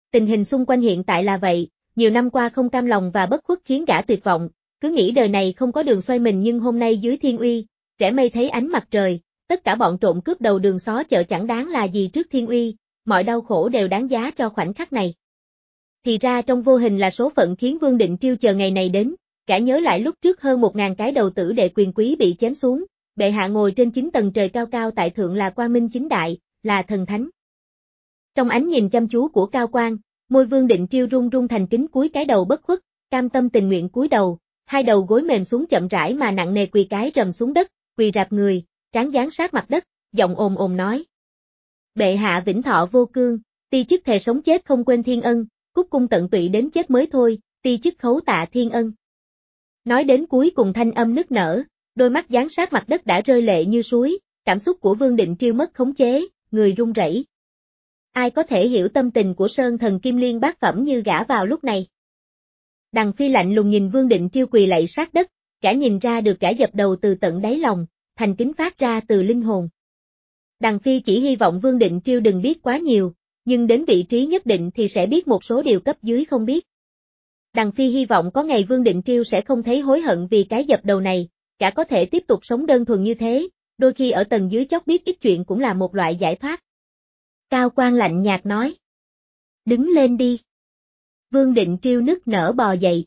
Tình hình xung quanh hiện tại là vậy, nhiều năm qua không cam lòng và bất khuất khiến gã tuyệt vọng, cứ nghĩ đời này không có đường xoay mình nhưng hôm nay dưới thiên uy, rẽ mây thấy ánh mặt trời, tất cả bọn trộm cướp đầu đường xó chợ chẳng đáng là gì trước thiên uy, mọi đau khổ đều đáng giá cho khoảnh khắc này. Thì ra trong vô hình là số phận khiến Vương Định Triêu chờ ngày này đến, cả nhớ lại lúc trước hơn một ngàn cái đầu tử đệ quyền quý bị chém xuống, bệ hạ ngồi trên chín tầng trời cao cao tại thượng là quang minh chính đại, là thần thánh. Trong ánh nhìn chăm chú của Cao Quang, môi Vương Định Triêu run run thành kính cúi cái đầu bất khuất, cam tâm tình nguyện cúi đầu, hai đầu gối mềm xuống chậm rãi mà nặng nề quỳ cái rầm xuống đất, quỳ rạp người, trán dán sát mặt đất, giọng ồm ồm nói: Bệ hạ vĩnh thọ vô cương, ti chức thề sống chết không quên thiên ân, cúc cung tận tụy đến chết mới thôi, ti chức khấu tạ thiên ân. Nói đến cuối cùng thanh âm nức nở, đôi mắt dán sát mặt đất đã rơi lệ như suối, cảm xúc của Vương Định Triêu mất khống chế, người run rẩy. Ai có thể hiểu tâm tình của Sơn Thần Kim Liên bát phẩm như gã vào lúc này? Đằng Phi lạnh lùng nhìn Vương Định Triêu quỳ lạy sát đất, cả nhìn ra được cả dập đầu từ tận đáy lòng, thành kính phát ra từ linh hồn. Đằng Phi chỉ hy vọng Vương Định Triêu đừng biết quá nhiều, nhưng đến vị trí nhất định thì sẽ biết một số điều cấp dưới không biết. Đằng Phi hy vọng có ngày Vương Định Triêu sẽ không thấy hối hận vì cái dập đầu này, cả có thể tiếp tục sống đơn thuần như thế, đôi khi ở tầng dưới chót biết ít chuyện cũng là một loại giải thoát. Cao Quang lạnh nhạt nói: Đứng lên đi. Vương Định Triêu nức nở bò dậy.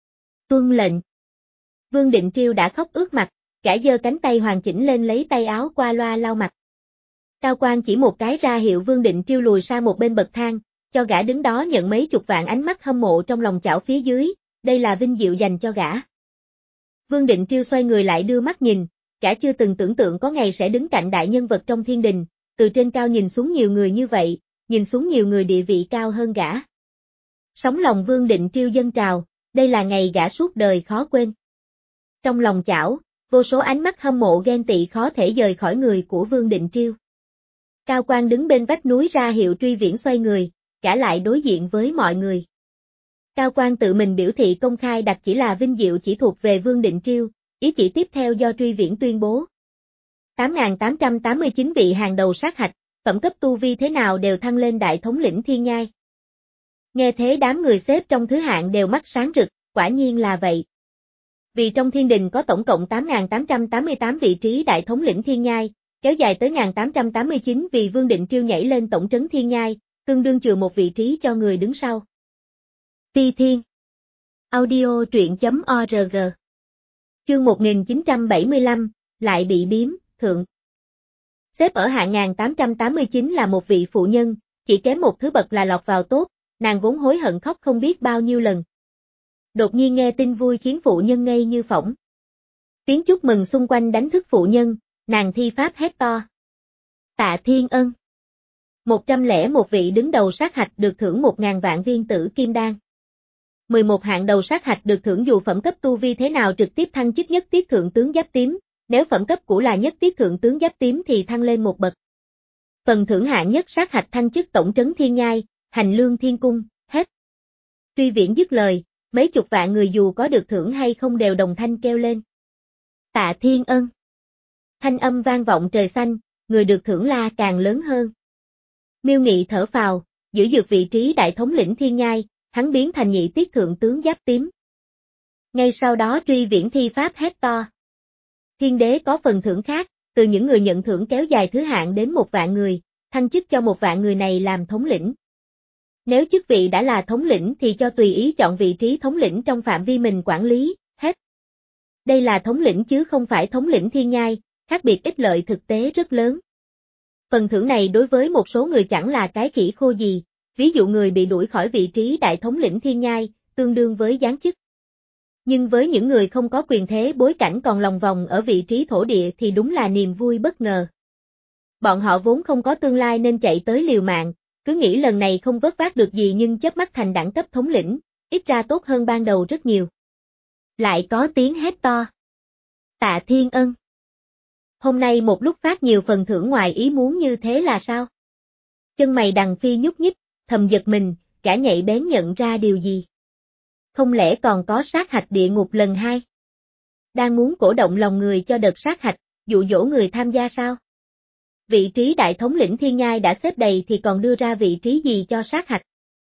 Tuân lệnh. Vương Định Triêu đã khóc ướt mặt, cả giơ cánh tay hoàn chỉnh lên lấy tay áo qua loa lau mặt. Cao Quang chỉ một cái ra hiệu Vương Định Triêu lùi sang một bên bậc thang, cho gã đứng đó nhận mấy chục vạn ánh mắt hâm mộ trong lòng chảo phía dưới, đây là vinh diệu dành cho gã. Vương Định Triêu xoay người lại đưa mắt nhìn, gã chưa từng tưởng tượng có ngày sẽ đứng cạnh đại nhân vật trong thiên đình, từ trên cao nhìn xuống nhiều người như vậy, nhìn xuống nhiều người địa vị cao hơn gã. Sóng lòng Vương Định Triêu dâng trào, đây là ngày gã suốt đời khó quên. Trong lòng chảo, vô số ánh mắt hâm mộ ghen tị khó thể rời khỏi người của Vương Định Triêu. Cao Quang đứng bên vách núi ra hiệu Truy Viễn xoay người, cả lại đối diện với mọi người. Cao Quang tự mình biểu thị công khai đặt chỉ là vinh diệu chỉ thuộc về Vương Định Triêu, ý chỉ tiếp theo do Truy Viễn tuyên bố. tám nghìn tám trăm tám mươi chín vị hàng đầu sát hạch, phẩm cấp tu vi thế nào đều thăng lên đại thống lĩnh thiên nhai. Nghe thế đám người xếp trong thứ hạng đều mắt sáng rực, quả nhiên là vậy. Vì trong thiên đình có tổng cộng tám nghìn tám trăm tám mươi tám vị trí đại thống lĩnh thiên nhai, kéo dài tới một nghìn tám trăm tám mươi chín vì Vương Định Triêu nhảy lên tổng trấn thiên nhai, tương đương chừa một vị trí cho người đứng sau. Ti Thiên Audio truyện chấm org Chương một nghìn chín trăm bảy mươi lăm, lại bị biếm, thượng. Xếp ở hạng một nghìn tám trăm tám mươi chín là một vị phụ nhân, chỉ kém một thứ bậc là lọt vào tốt, nàng vốn hối hận khóc không biết bao nhiêu lần. Đột nhiên nghe tin vui khiến phụ nhân ngây như phỏng. Tiếng chúc mừng xung quanh đánh thức phụ nhân, nàng thi pháp hét to. Tạ Thiên Ân. một trăm lẻ một vị đứng đầu sát hạch được thưởng một nghìn vạn viên tử kim đan. mười một hạng đầu sát hạch được thưởng dù phẩm cấp tu vi thế nào trực tiếp thăng chức nhất tiết thượng tướng giáp tím, nếu phẩm cấp cũ là nhất tiết thượng tướng giáp tím thì thăng lên một bậc. Phần thưởng hạng nhất sát hạch thăng chức tổng trấn thiên nhai, hành lương thiên cung, hết. Truy Viễn dứt lời, mấy chục vạn người dù có được thưởng hay không đều đồng thanh kêu lên. Tạ Thiên Ân. Thanh âm vang vọng trời xanh, người được thưởng la càng lớn hơn. Miêu Nghị thở phào, giữ dược vị trí đại thống lĩnh thiên nhai, hắn biến thành nhị tiết thượng tướng giáp tím. Ngay sau đó Truy Viễn thi pháp hét to. Thiên đế có phần thưởng khác, từ những người nhận thưởng kéo dài thứ hạng đến một vạn người, thăng chức cho một vạn người này làm thống lĩnh. Nếu chức vị đã là thống lĩnh thì cho tùy ý chọn vị trí thống lĩnh trong phạm vi mình quản lý, hết. Đây là thống lĩnh chứ không phải thống lĩnh thiên nhai, khác biệt ích lợi thực tế rất lớn. Phần thưởng này đối với một số người chẳng là cái khỉ khô gì, ví dụ người bị đuổi khỏi vị trí đại thống lĩnh thiên nhai, tương đương với giáng chức. Nhưng với những người không có quyền thế bối cảnh còn lòng vòng ở vị trí thổ địa thì đúng là niềm vui bất ngờ. Bọn họ vốn không có tương lai nên chạy tới liều mạng, cứ nghĩ lần này không vớt vát được gì nhưng chớp mắt thành đẳng cấp thống lĩnh, ít ra tốt hơn ban đầu rất nhiều. Lại có tiếng hét to. Tạ Thiên Ân. Hôm nay một lúc phát nhiều phần thưởng ngoài ý muốn như thế là sao? Chân mày Đằng Phi nhúc nhích, thầm giật mình, cả nhạy bén nhận ra điều gì. Không lẽ còn có sát hạch địa ngục lần hai? Đang muốn cổ động lòng người cho đợt sát hạch, dụ dỗ người tham gia sao? Vị trí đại thống lĩnh thiên nhai đã xếp đầy thì còn đưa ra vị trí gì cho sát hạch?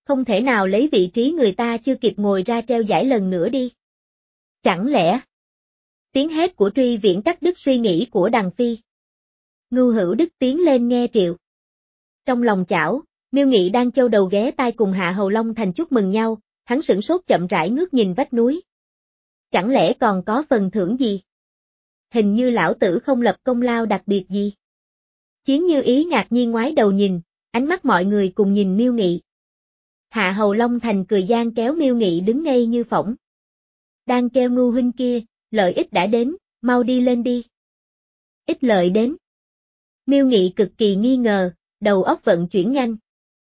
Không thể nào lấy vị trí người ta chưa kịp ngồi ra treo giải lần nữa đi. Chẳng lẽ? Tiếng hét của Truy Viễn cắt đứt suy nghĩ của Đằng Phi. Ngưu Hữu Đức tiến lên nghe triệu. Trong lòng chảo, Miêu Nghị đang châu đầu ghé tai cùng Hạ Hầu Long Thành chúc mừng nhau, hắn sửng sốt chậm rãi ngước nhìn vách núi. Chẳng lẽ còn có phần thưởng gì? Hình như lão tử không lập công lao đặc biệt gì. Chiến Như Ý ngạc nhiên ngoái đầu nhìn, ánh mắt mọi người cùng nhìn Miêu Nghị. Hạ Hầu Long Thành cười gian kéo Miêu Nghị đứng ngây như phỏng. Đang kêu Ngưu huynh kia, lợi ích đã đến, mau đi lên đi. Ít lợi đến. Miêu Nghị cực kỳ nghi ngờ, đầu óc vận chuyển nhanh.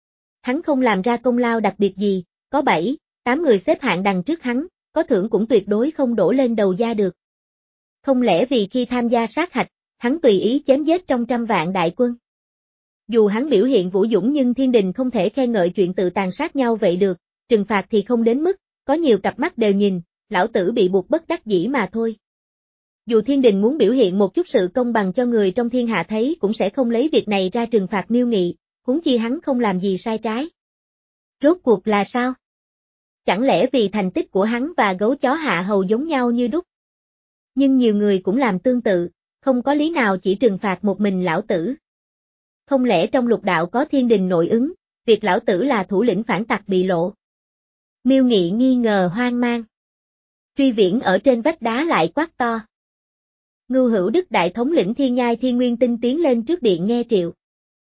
Hắn không làm ra công lao đặc biệt gì, có bảy, tám người xếp hạng đằng trước hắn, có thưởng cũng tuyệt đối không đổ lên đầu da được. Không lẽ vì khi tham gia sát hạch, hắn tùy ý chém giết trong trăm vạn đại quân? Dù hắn biểu hiện vũ dũng nhưng thiên đình không thể khen ngợi chuyện tự tàn sát nhau vậy được, trừng phạt thì không đến mức, có nhiều cặp mắt đều nhìn, lão tử bị buộc bất đắc dĩ mà thôi. Dù thiên đình muốn biểu hiện một chút sự công bằng cho người trong thiên hạ thấy cũng sẽ không lấy việc này ra trừng phạt Miêu Nghị, huống chi hắn không làm gì sai trái. Rốt cuộc là sao? Chẳng lẽ vì thành tích của hắn và gấu chó Hạ Hầu giống nhau như đúc? Nhưng nhiều người cũng làm tương tự, không có lý nào chỉ trừng phạt một mình lão tử. Không lẽ trong lục đạo có thiên đình nội ứng, việc lão tử là thủ lĩnh phản tặc bị lộ? Miêu Nghị nghi ngờ hoang mang. Truy Viễn ở trên vách đá lại quát to. Ngưu Hữu Đức đại thống lĩnh Thiên Nhai Thiên Nguyên Tinh tiến lên trước điện nghe triệu.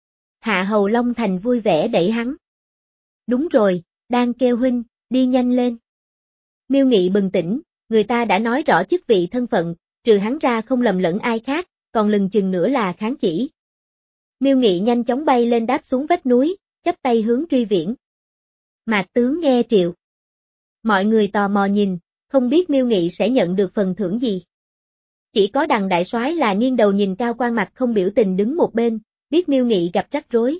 Hạ Hầu Long Thành vui vẻ đẩy hắn. Đúng rồi, đang kêu huynh, đi nhanh lên. Miêu Nghị bừng tỉnh, người ta đã nói rõ chức vị thân phận, trừ hắn ra không lầm lẫn ai khác, còn lừng chừng nữa là kháng chỉ. Miêu Nghị nhanh chóng bay lên đáp xuống vách núi, chắp tay hướng Truy Viễn. Mạc tướng nghe triệu. Mọi người tò mò nhìn, không biết Miêu Nghị sẽ nhận được phần thưởng gì. Chỉ có Đằng đại soái là nghiêng đầu nhìn Cao Quan mặt không biểu tình đứng một bên, biết Miêu Nghị gặp rắc rối.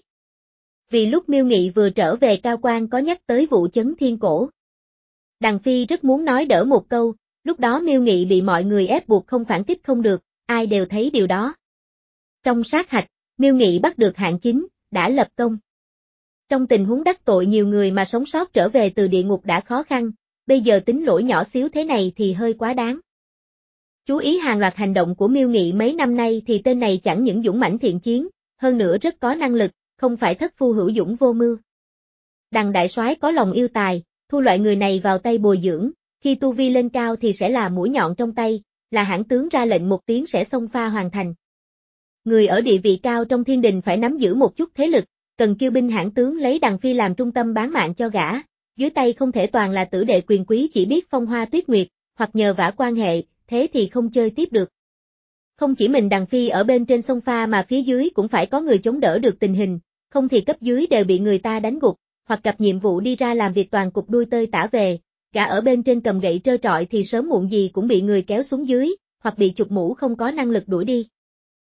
Vì lúc Miêu Nghị vừa trở về Cao Quan có nhắc tới vụ chấn thiên cổ. Đằng Phi rất muốn nói đỡ một câu, lúc đó Miêu Nghị bị mọi người ép buộc không phản kích không được, ai đều thấy điều đó. Trong sát hạch, Miêu Nghị bắt được hạng chín, đã lập công. Trong tình huống đắc tội nhiều người mà sống sót trở về từ địa ngục đã khó khăn, bây giờ tính lỗi nhỏ xíu thế này thì hơi quá đáng. Chú ý hàng loạt hành động của Miêu Nghị mấy năm nay thì tên này chẳng những dũng mãnh thiện chiến, hơn nữa rất có năng lực, không phải thất phu hữu dũng vô mưu. Đằng đại soái có lòng yêu tài, thu loại người này vào tay bồi dưỡng, khi tu vi lên cao thì sẽ là mũi nhọn trong tay, là hãn tướng ra lệnh một tiếng sẽ xông pha hoàn thành. Người ở địa vị cao trong thiên đình phải nắm giữ một chút thế lực, cần kiêu binh hãn tướng lấy Đằng Phi làm trung tâm bán mạng cho gã, dưới tay không thể toàn là tử đệ quyền quý chỉ biết phong hoa tuyết nguyệt, hoặc nhờ vả quan hệ, thế thì không chơi tiếp được. Không chỉ mình Đằng Phi ở bên trên sông pha mà phía dưới cũng phải có người chống đỡ được tình hình, không thì cấp dưới đều bị người ta đánh gục, hoặc gặp nhiệm vụ đi ra làm việc toàn cục đuôi tơi tả về, gã ở bên trên cầm gậy trơ trọi thì sớm muộn gì cũng bị người kéo xuống dưới, hoặc bị chụp mũ không có năng lực đuổi đi.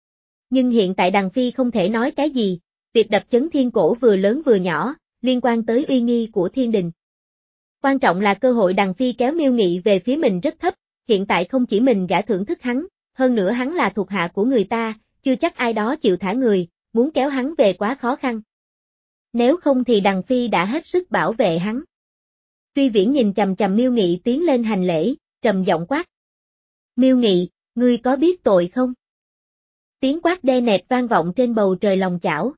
Nhưng hiện tại Đằng Phi không thể nói cái gì, việc đập chấn thiên cổ vừa lớn vừa nhỏ, liên quan tới uy nghi của thiên đình. Quan trọng là cơ hội Đằng Phi kéo Miêu Nghị về phía mình rất thấp, hiện tại không chỉ mình gã thưởng thức hắn, hơn nữa hắn là thuộc hạ của người ta, chưa chắc ai đó chịu thả người, muốn kéo hắn về quá khó khăn. Nếu không thì Đằng Phi đã hết sức bảo vệ hắn. Truy Viễn nhìn chằm chằm Miêu Nghị tiến lên hành lễ, trầm giọng quát. Miêu Nghị, ngươi có biết tội không? Tiếng quát đe nẹt vang vọng trên bầu trời lòng chảo.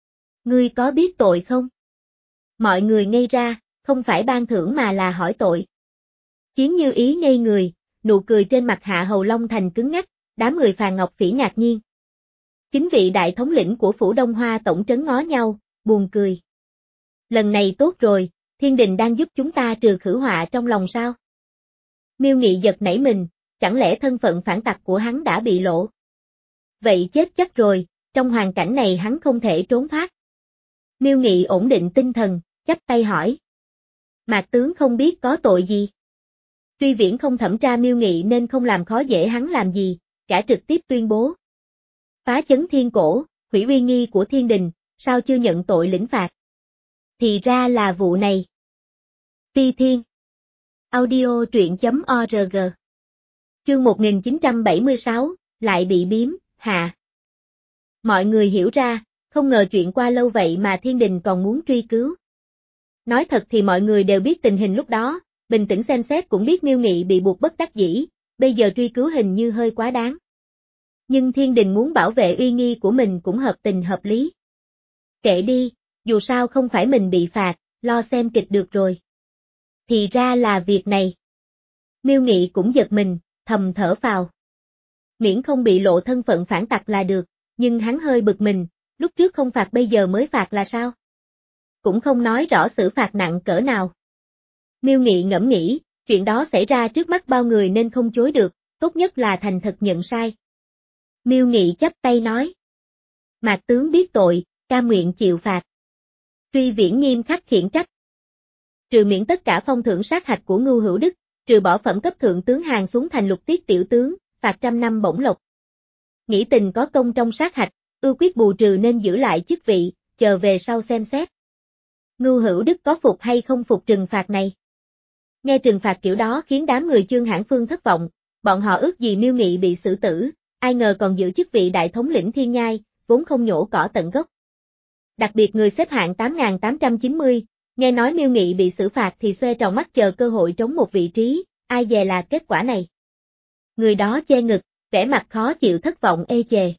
Ngươi có biết tội không? Mọi người ngây ra, không phải ban thưởng mà là hỏi tội. Chiến Như Ý ngây người, nụ cười trên mặt Hạ Hầu Long Thành cứng ngắc, đám người Phàn Ngọc Phỉ ngạc nhiên. Chính vị đại thống lĩnh của Phủ Đông Hoa tổng trấn ngó nhau, buồn cười. Lần này tốt rồi, thiên đình đang giúp chúng ta trừ khử họa trong lòng sao? Miêu Nghị giật nảy mình, chẳng lẽ thân phận phản tặc của hắn đã bị lộ? Vậy chết chắc rồi, trong hoàn cảnh này hắn không thể trốn thoát. Miêu Nghị ổn định tinh thần, chắp tay hỏi. Mạc tướng không biết có tội gì. Truy Viễn không thẩm tra Miêu Nghị nên không làm khó dễ hắn làm gì, cả trực tiếp tuyên bố. Phá chấn thiên cổ, hủy uy nghi của thiên đình, sao chưa nhận tội lĩnh phạt? Thì ra là vụ này. Phi Thiên Audio truyện.org Chương một nghìn chín trăm bảy mươi sáu, lại bị biếm, hạ. Mọi người hiểu ra, không ngờ chuyện qua lâu vậy mà thiên đình còn muốn truy cứu. Nói thật thì mọi người đều biết tình hình lúc đó, bình tĩnh xem xét cũng biết Miêu Nghị bị buộc bất đắc dĩ, bây giờ truy cứu hình như hơi quá đáng. Nhưng thiên đình muốn bảo vệ uy nghi của mình cũng hợp tình hợp lý. Kệ đi, dù sao không phải mình bị phạt, lo xem kịch được rồi. Thì ra là việc này. Miêu Nghị cũng giật mình, thầm thở phào. Miễn không bị lộ thân phận phản tặc là được, nhưng hắn hơi bực mình, lúc trước không phạt bây giờ mới phạt là sao? Cũng không nói rõ xử phạt nặng cỡ nào. Miêu Nghị ngẫm nghĩ, chuyện đó xảy ra trước mắt bao người nên không chối được, tốt nhất là thành thật nhận sai. Miêu Nghị chắp tay nói. Mạc tướng biết tội, cam nguyện chịu phạt. Truy Viễn nghiêm khắc khiển trách. Trừ miễn tất cả phong thưởng sát hạch của Ngưu Hữu Đức, trừ bỏ phẩm cấp thượng tướng hàng xuống thành lục tiết tiểu tướng, phạt trăm năm bổng lộc. Nghĩ tình có công trong sát hạch, ưu quyết bù trừ nên giữ lại chức vị, chờ về sau xem xét. Ngưu Hữu Đức có phục hay không phục trừng phạt này? Nghe trừng phạt kiểu đó khiến đám người Chương Hãn Phương thất vọng, bọn họ ước gì Miêu Nghị bị xử tử, ai ngờ còn giữ chức vị đại thống lĩnh thiên nhai, vốn không nhổ cỏ tận gốc. Đặc biệt người xếp hạng tám nghìn tám trăm chín mươi, nghe nói Miêu Nghị bị xử phạt thì xoe tròn mắt chờ cơ hội trống một vị trí, ai dè là kết quả này. Người đó che ngực, vẻ mặt khó chịu thất vọng ê chề.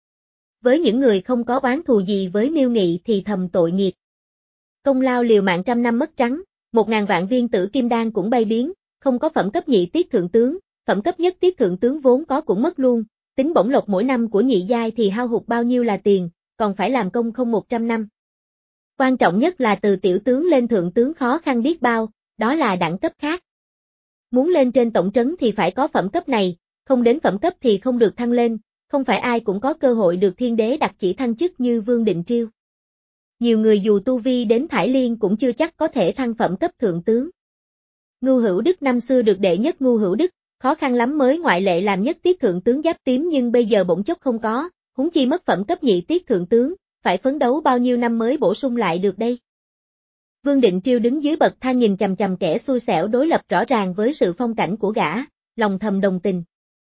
Với những người không có oán thù gì với Miêu Nghị thì thầm tội nghiệp. Công lao liều mạng trăm năm mất trắng, một ngàn vạn viên tử kim đan cũng bay biến, không có phẩm cấp nhị tiết thượng tướng, phẩm cấp nhất tiết thượng tướng vốn có cũng mất luôn, tính bổng lộc mỗi năm của nhị giai thì hao hụt bao nhiêu là tiền, còn phải làm công không một trăm năm. Quan trọng nhất là từ tiểu tướng lên thượng tướng khó khăn biết bao, đó là đẳng cấp khác. Muốn lên trên tổng trấn thì phải có phẩm cấp này, không đến phẩm cấp thì không được thăng lên, không phải ai cũng có cơ hội được thiên đế đặc chỉ thăng chức như Vương Định Triêu. Nhiều người dù tu vi đến Thải Liên cũng chưa chắc có thể thăng phẩm cấp thượng tướng. Ngưu Hữu Đức năm xưa được đệ nhất Ngưu Hữu Đức, khó khăn lắm mới ngoại lệ làm nhất tiết thượng tướng giáp tím nhưng bây giờ bỗng chốc không có, huống chi mất phẩm cấp nhị tiết thượng tướng, phải phấn đấu bao nhiêu năm mới bổ sung lại được đây. Vương Định Triêu đứng dưới bậc thang nhìn chằm chằm kẻ xui xẻo đối lập rõ ràng với sự phong cảnh của gã, lòng thầm đồng tình.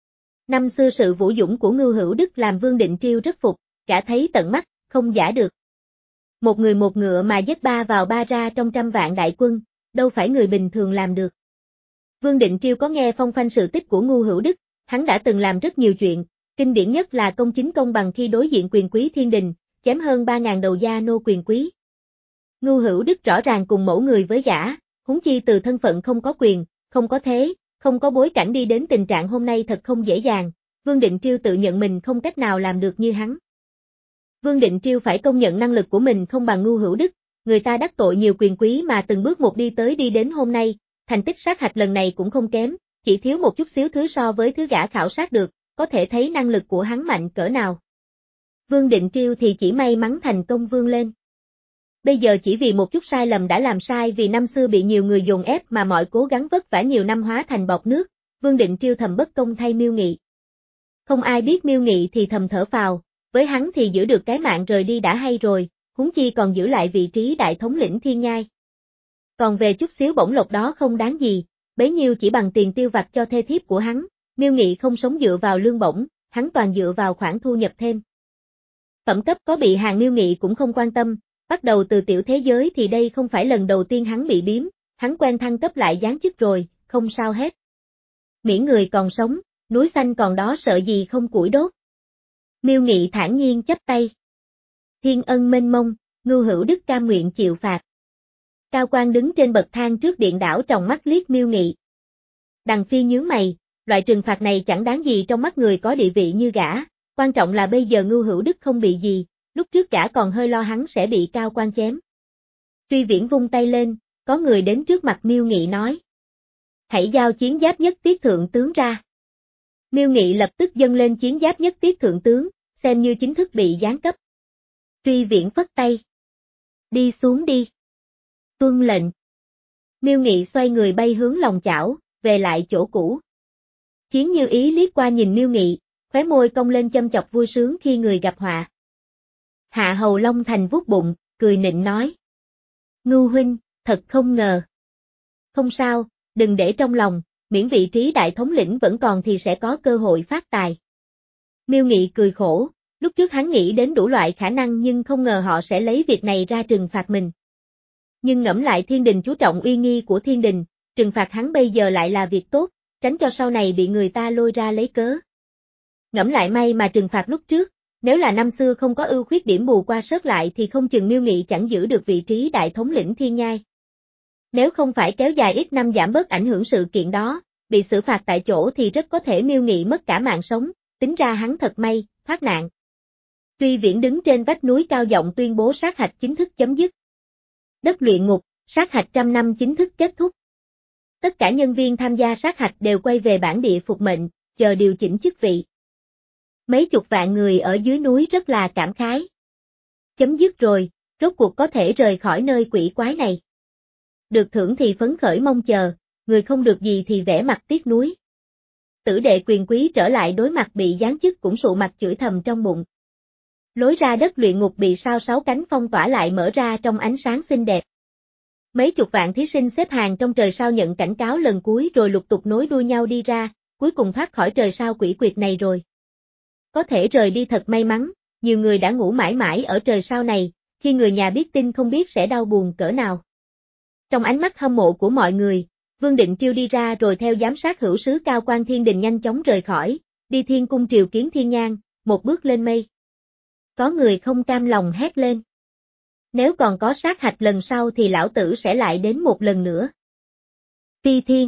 Năm xưa sự vũ dũng của Ngưu Hữu Đức làm Vương Định Triêu rất phục, gã thấy tận mắt, không giả được. Một người một ngựa mà dứt ba vào ba ra trong trăm vạn đại quân, đâu phải người bình thường làm được. Vương Định Triêu có nghe phong phanh sự tích của Ngưu Hữu Đức, hắn đã từng làm rất nhiều chuyện, kinh điển nhất là công chính công bằng khi đối diện quyền quý thiên đình, chém hơn ba nghìn đầu gia nô quyền quý. Ngưu Hữu Đức rõ ràng cùng mẫu người với gã, huống chi từ thân phận không có quyền, không có thế, không có bối cảnh đi đến tình trạng hôm nay thật không dễ dàng, Vương Định Triêu tự nhận mình không cách nào làm được như hắn. Vương Định Triêu phải công nhận năng lực của mình không bằng Ngưu Hữu Đức, người ta đắc tội nhiều quyền quý mà từng bước một đi tới đi đến hôm nay, thành tích sát hạch lần này cũng không kém, chỉ thiếu một chút xíu thứ so với thứ gã khảo sát được, có thể thấy năng lực của hắn mạnh cỡ nào. Vương Định Triêu thì chỉ may mắn thành công vươn lên. Bây giờ chỉ vì một chút sai lầm đã làm sai vì năm xưa bị nhiều người dồn ép mà mọi cố gắng vất vả nhiều năm hóa thành bọt nước, Vương Định Triêu thầm bất công thay Miêu Nghị. Không ai biết Miêu Nghị thì thầm thở phào, với hắn thì giữ được cái mạng rời đi đã hay rồi, huống chi còn giữ lại vị trí đại thống lĩnh thiên nhai. Còn về chút xíu bổng lộc đó không đáng gì, bấy nhiêu chỉ bằng tiền tiêu vặt cho thê thiếp của hắn, Miêu Nghị không sống dựa vào lương bổng, hắn toàn dựa vào khoản thu nhập thêm. Phẩm cấp có bị hàng Miêu Nghị cũng không quan tâm, bắt đầu từ tiểu thế giới thì đây không phải lần đầu tiên hắn bị biếm, hắn quen thăng cấp lại giáng chức rồi, không sao hết. Miễn người còn sống, núi xanh còn đó sợ gì không củi đốt. Miêu Nghị thản nhiên chắp tay. Thiên ân mênh mông, Ngưu Hữu Đức cam nguyện chịu phạt. Cao Quan đứng trên bậc thang trước điện đảo tròng mắt liếc Miêu Nghị. Đằng Phi nhướng mày, loại trừng phạt này chẳng đáng gì trong mắt người có địa vị như gã, quan trọng là bây giờ Ngưu Hữu Đức không bị gì, lúc trước gã còn hơi lo hắn sẽ bị Cao Quan chém. Truy Viễn vung tay lên, có người đến trước mặt Miêu Nghị nói. Hãy giao chiến giáp nhất tiết thượng tướng ra. Miêu Nghị lập tức dâng lên chiến giáp nhất tiết thượng tướng, xem như chính thức bị giáng cấp. Truy Viễn phất tay. Đi xuống đi. Tuân lệnh. Miêu Nghị xoay người bay hướng lòng chảo, về lại chỗ cũ. Chiến Như Ý liếc qua nhìn Miêu Nghị, khóe môi cong lên châm chọc vui sướng khi người gặp họa. Hạ Hầu Long Thành vuốt bụng, cười nịnh nói. Ngưu huynh, thật không ngờ. Không sao, đừng để trong lòng, miễn vị trí đại thống lĩnh vẫn còn thì sẽ có cơ hội phát tài. Miêu Nghị cười khổ, lúc trước hắn nghĩ đến đủ loại khả năng nhưng không ngờ họ sẽ lấy việc này ra trừng phạt mình. Nhưng ngẫm lại thiên đình chú trọng uy nghi của thiên đình, trừng phạt hắn bây giờ lại là việc tốt, tránh cho sau này bị người ta lôi ra lấy cớ. Ngẫm lại may mà trừng phạt lúc trước, nếu là năm xưa không có ưu khuyết điểm bù qua sớt lại thì không chừng Miêu Nghị chẳng giữ được vị trí đại thống lĩnh thiên nhai. Nếu không phải kéo dài ít năm giảm bớt ảnh hưởng sự kiện đó, bị xử phạt tại chỗ thì rất có thể Miêu Nghị mất cả mạng sống, tính ra hắn thật may, thoát nạn. Truy Viễn đứng trên vách núi cao giọng tuyên bố sát hạch chính thức chấm dứt. Đất luyện ngục, sát hạch trăm năm chính thức kết thúc. Tất cả nhân viên tham gia sát hạch đều quay về bản địa phục mệnh, chờ điều chỉnh chức vị. Mấy chục vạn người ở dưới núi rất là cảm khái. Chấm dứt rồi, rốt cuộc có thể rời khỏi nơi quỷ quái này. Được thưởng thì phấn khởi mong chờ, người không được gì thì vẽ mặt tiếc nuối. Tử đệ quyền quý trở lại đối mặt bị giáng chức cũng sụ mặt chửi thầm trong bụng. Lối ra đất luyện ngục bị sao sáu cánh phong tỏa lại mở ra trong ánh sáng xinh đẹp. Mấy chục vạn thí sinh xếp hàng trong trời sao nhận cảnh cáo lần cuối rồi lục tục nối đuôi nhau đi ra, cuối cùng thoát khỏi trời sao quỷ quyệt này rồi. Có thể rời đi thật may mắn, nhiều người đã ngủ mãi mãi ở trời sao này, khi người nhà biết tin không biết sẽ đau buồn cỡ nào. Trong ánh mắt hâm mộ của mọi người, Vương Định Triêu đi ra rồi theo giám sát hữu sứ cao quan thiên đình nhanh chóng rời khỏi, đi thiên cung triều kiến thiên nhang, một bước lên mây. Có người không cam lòng hét lên. Nếu còn có sát hạch lần sau thì lão tử sẽ lại đến một lần nữa. Phi Thiên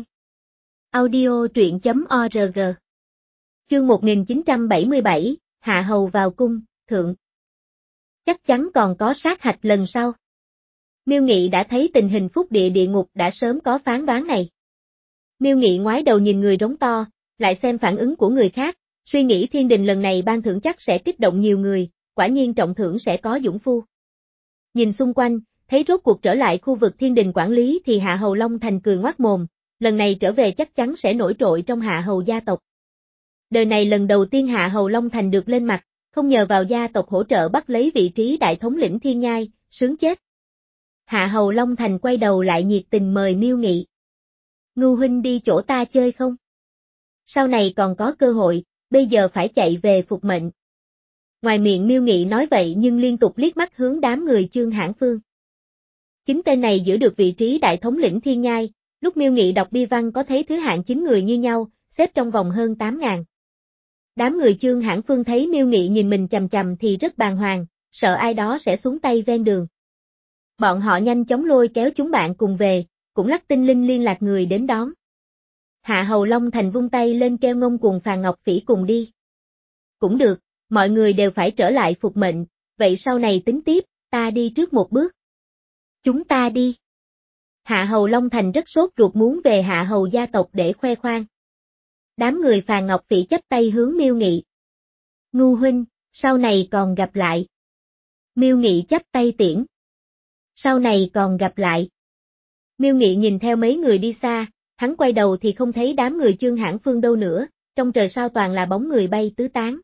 Audio truyện.org Chương một nghìn chín trăm bảy mươi bảy, Hạ Hầu vào cung, thượng. Chắc chắn còn có sát hạch lần sau. Miêu Nghị đã thấy tình hình phúc địa địa ngục đã sớm có phán đoán này. Miêu Nghị ngoái đầu nhìn người rống to, lại xem phản ứng của người khác, suy nghĩ thiên đình lần này ban thưởng chắc sẽ kích động nhiều người, quả nhiên trọng thưởng sẽ có dũng phu. Nhìn xung quanh, thấy rốt cuộc trở lại khu vực thiên đình quản lý thì Hạ Hầu Long Thành cười ngoác mồm, lần này trở về chắc chắn sẽ nổi trội trong Hạ Hầu gia tộc. Đời này lần đầu tiên Hạ Hầu Long Thành được lên mặt, không nhờ vào gia tộc hỗ trợ bắt lấy vị trí đại thống lĩnh thiên nhai, sướng chết. Hạ Hầu Long Thành quay đầu lại nhiệt tình mời Miêu Nghị. Ngưu huynh đi chỗ ta chơi không? Sau này còn có cơ hội, bây giờ phải chạy về phục mệnh. Ngoài miệng Miêu Nghị nói vậy nhưng liên tục liếc mắt hướng đám người Chương Hãn Phương. Chính tên này giữ được vị trí đại thống lĩnh thiên nhai, lúc Miêu Nghị đọc bi văn có thấy thứ hạng chín người như nhau, xếp trong vòng hơn tám ngàn. Đám người Chương Hãn Phương thấy Miêu Nghị nhìn mình chằm chằm thì rất bàng hoàng, sợ ai đó sẽ xuống tay ven đường. Bọn họ nhanh chóng lôi kéo chúng bạn cùng về, cũng lắc tinh linh liên lạc người đến đón. Hạ Hầu Long Thành vung tay lên kêu Ngông Cuồng Phàn Ngọc Phỉ cùng đi. Cũng được, mọi người đều phải trở lại phục mệnh, vậy sau này tính tiếp, ta đi trước một bước. Chúng ta đi. Hạ Hầu Long Thành rất sốt ruột muốn về Hạ Hầu gia tộc để khoe khoang. Đám người Phàn Ngọc Phỉ chắp tay hướng Miêu Nghị. Ngưu huynh, sau này còn gặp lại. Miêu Nghị chắp tay tiễn. Sau này còn gặp lại. Miêu Nghị nhìn theo mấy người đi xa, hắn quay đầu thì không thấy đám người Chương Hãn Phương đâu nữa, trong trời sao toàn là bóng người bay tứ tán.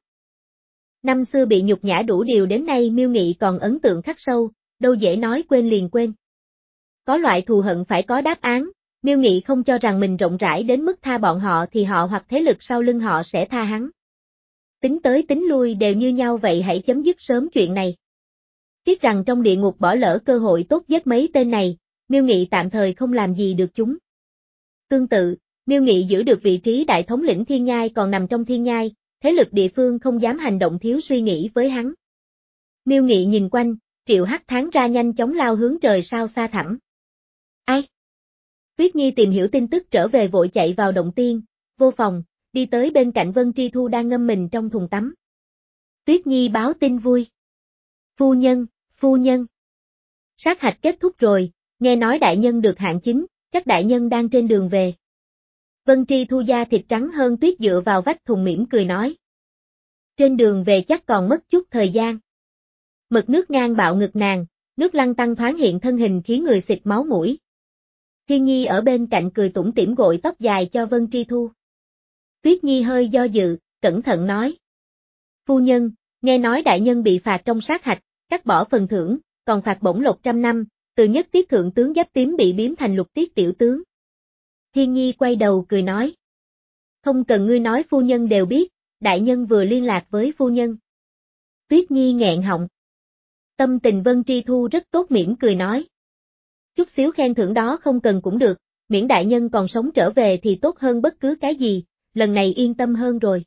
Năm xưa bị nhục nhã đủ điều đến nay Miêu Nghị còn ấn tượng khắc sâu, đâu dễ nói quên liền quên. Có loại thù hận phải có đáp án, Miêu Nghị không cho rằng mình rộng rãi đến mức tha bọn họ thì họ hoặc thế lực sau lưng họ sẽ tha hắn. Tính tới tính lui đều như nhau vậy hãy chấm dứt sớm chuyện này. Tiếc rằng trong địa ngục bỏ lỡ cơ hội tốt giết mấy tên này, Miêu Nghị tạm thời không làm gì được chúng. Tương tự, Miêu Nghị giữ được vị trí đại thống lĩnh thiên nhai còn nằm trong thiên nhai, thế lực địa phương không dám hành động thiếu suy nghĩ với hắn. Miêu Nghị nhìn quanh, Triệu Hắc Tháng ra nhanh chóng lao hướng trời sao xa thẳm. Ai? Tuyết Nhi tìm hiểu tin tức trở về vội chạy vào động tiên, vô phòng, đi tới bên cạnh Vân Tri Thu đang ngâm mình trong thùng tắm. Tuyết Nhi báo tin vui. Phu nhân, phu nhân. Sát hạch kết thúc rồi, nghe nói đại nhân được hạng chín, chắc đại nhân đang trên đường về. Vân Tri Thu da thịt trắng hơn tuyết dựa vào vách thùng mỉm cười nói. Trên đường về chắc còn mất chút thời gian. Mực nước ngang bạo ngực nàng, nước lăn tăng thoáng hiện thân hình khiến người xịt máu mũi. Thiên Nhi ở bên cạnh cười tủm tỉm gội tóc dài cho Vân Tri Thu. Tuyết Nhi hơi do dự, cẩn thận nói. Phu nhân, nghe nói đại nhân bị phạt trong sát hạch, cắt bỏ phần thưởng, còn phạt bổng lộc trăm năm, từ nhất tiết thượng tướng giáp tím bị biếm thành lục tiết tiểu tướng. Thiên Nhi quay đầu cười nói. Không cần ngươi nói phu nhân đều biết, đại nhân vừa liên lạc với phu nhân. Tuyết Nhi nghẹn họng. Tâm tình Vân Tri Thu rất tốt mỉm cười nói. Chút xíu khen thưởng đó không cần cũng được, miễn đại nhân còn sống trở về thì tốt hơn bất cứ cái gì, lần này yên tâm hơn rồi.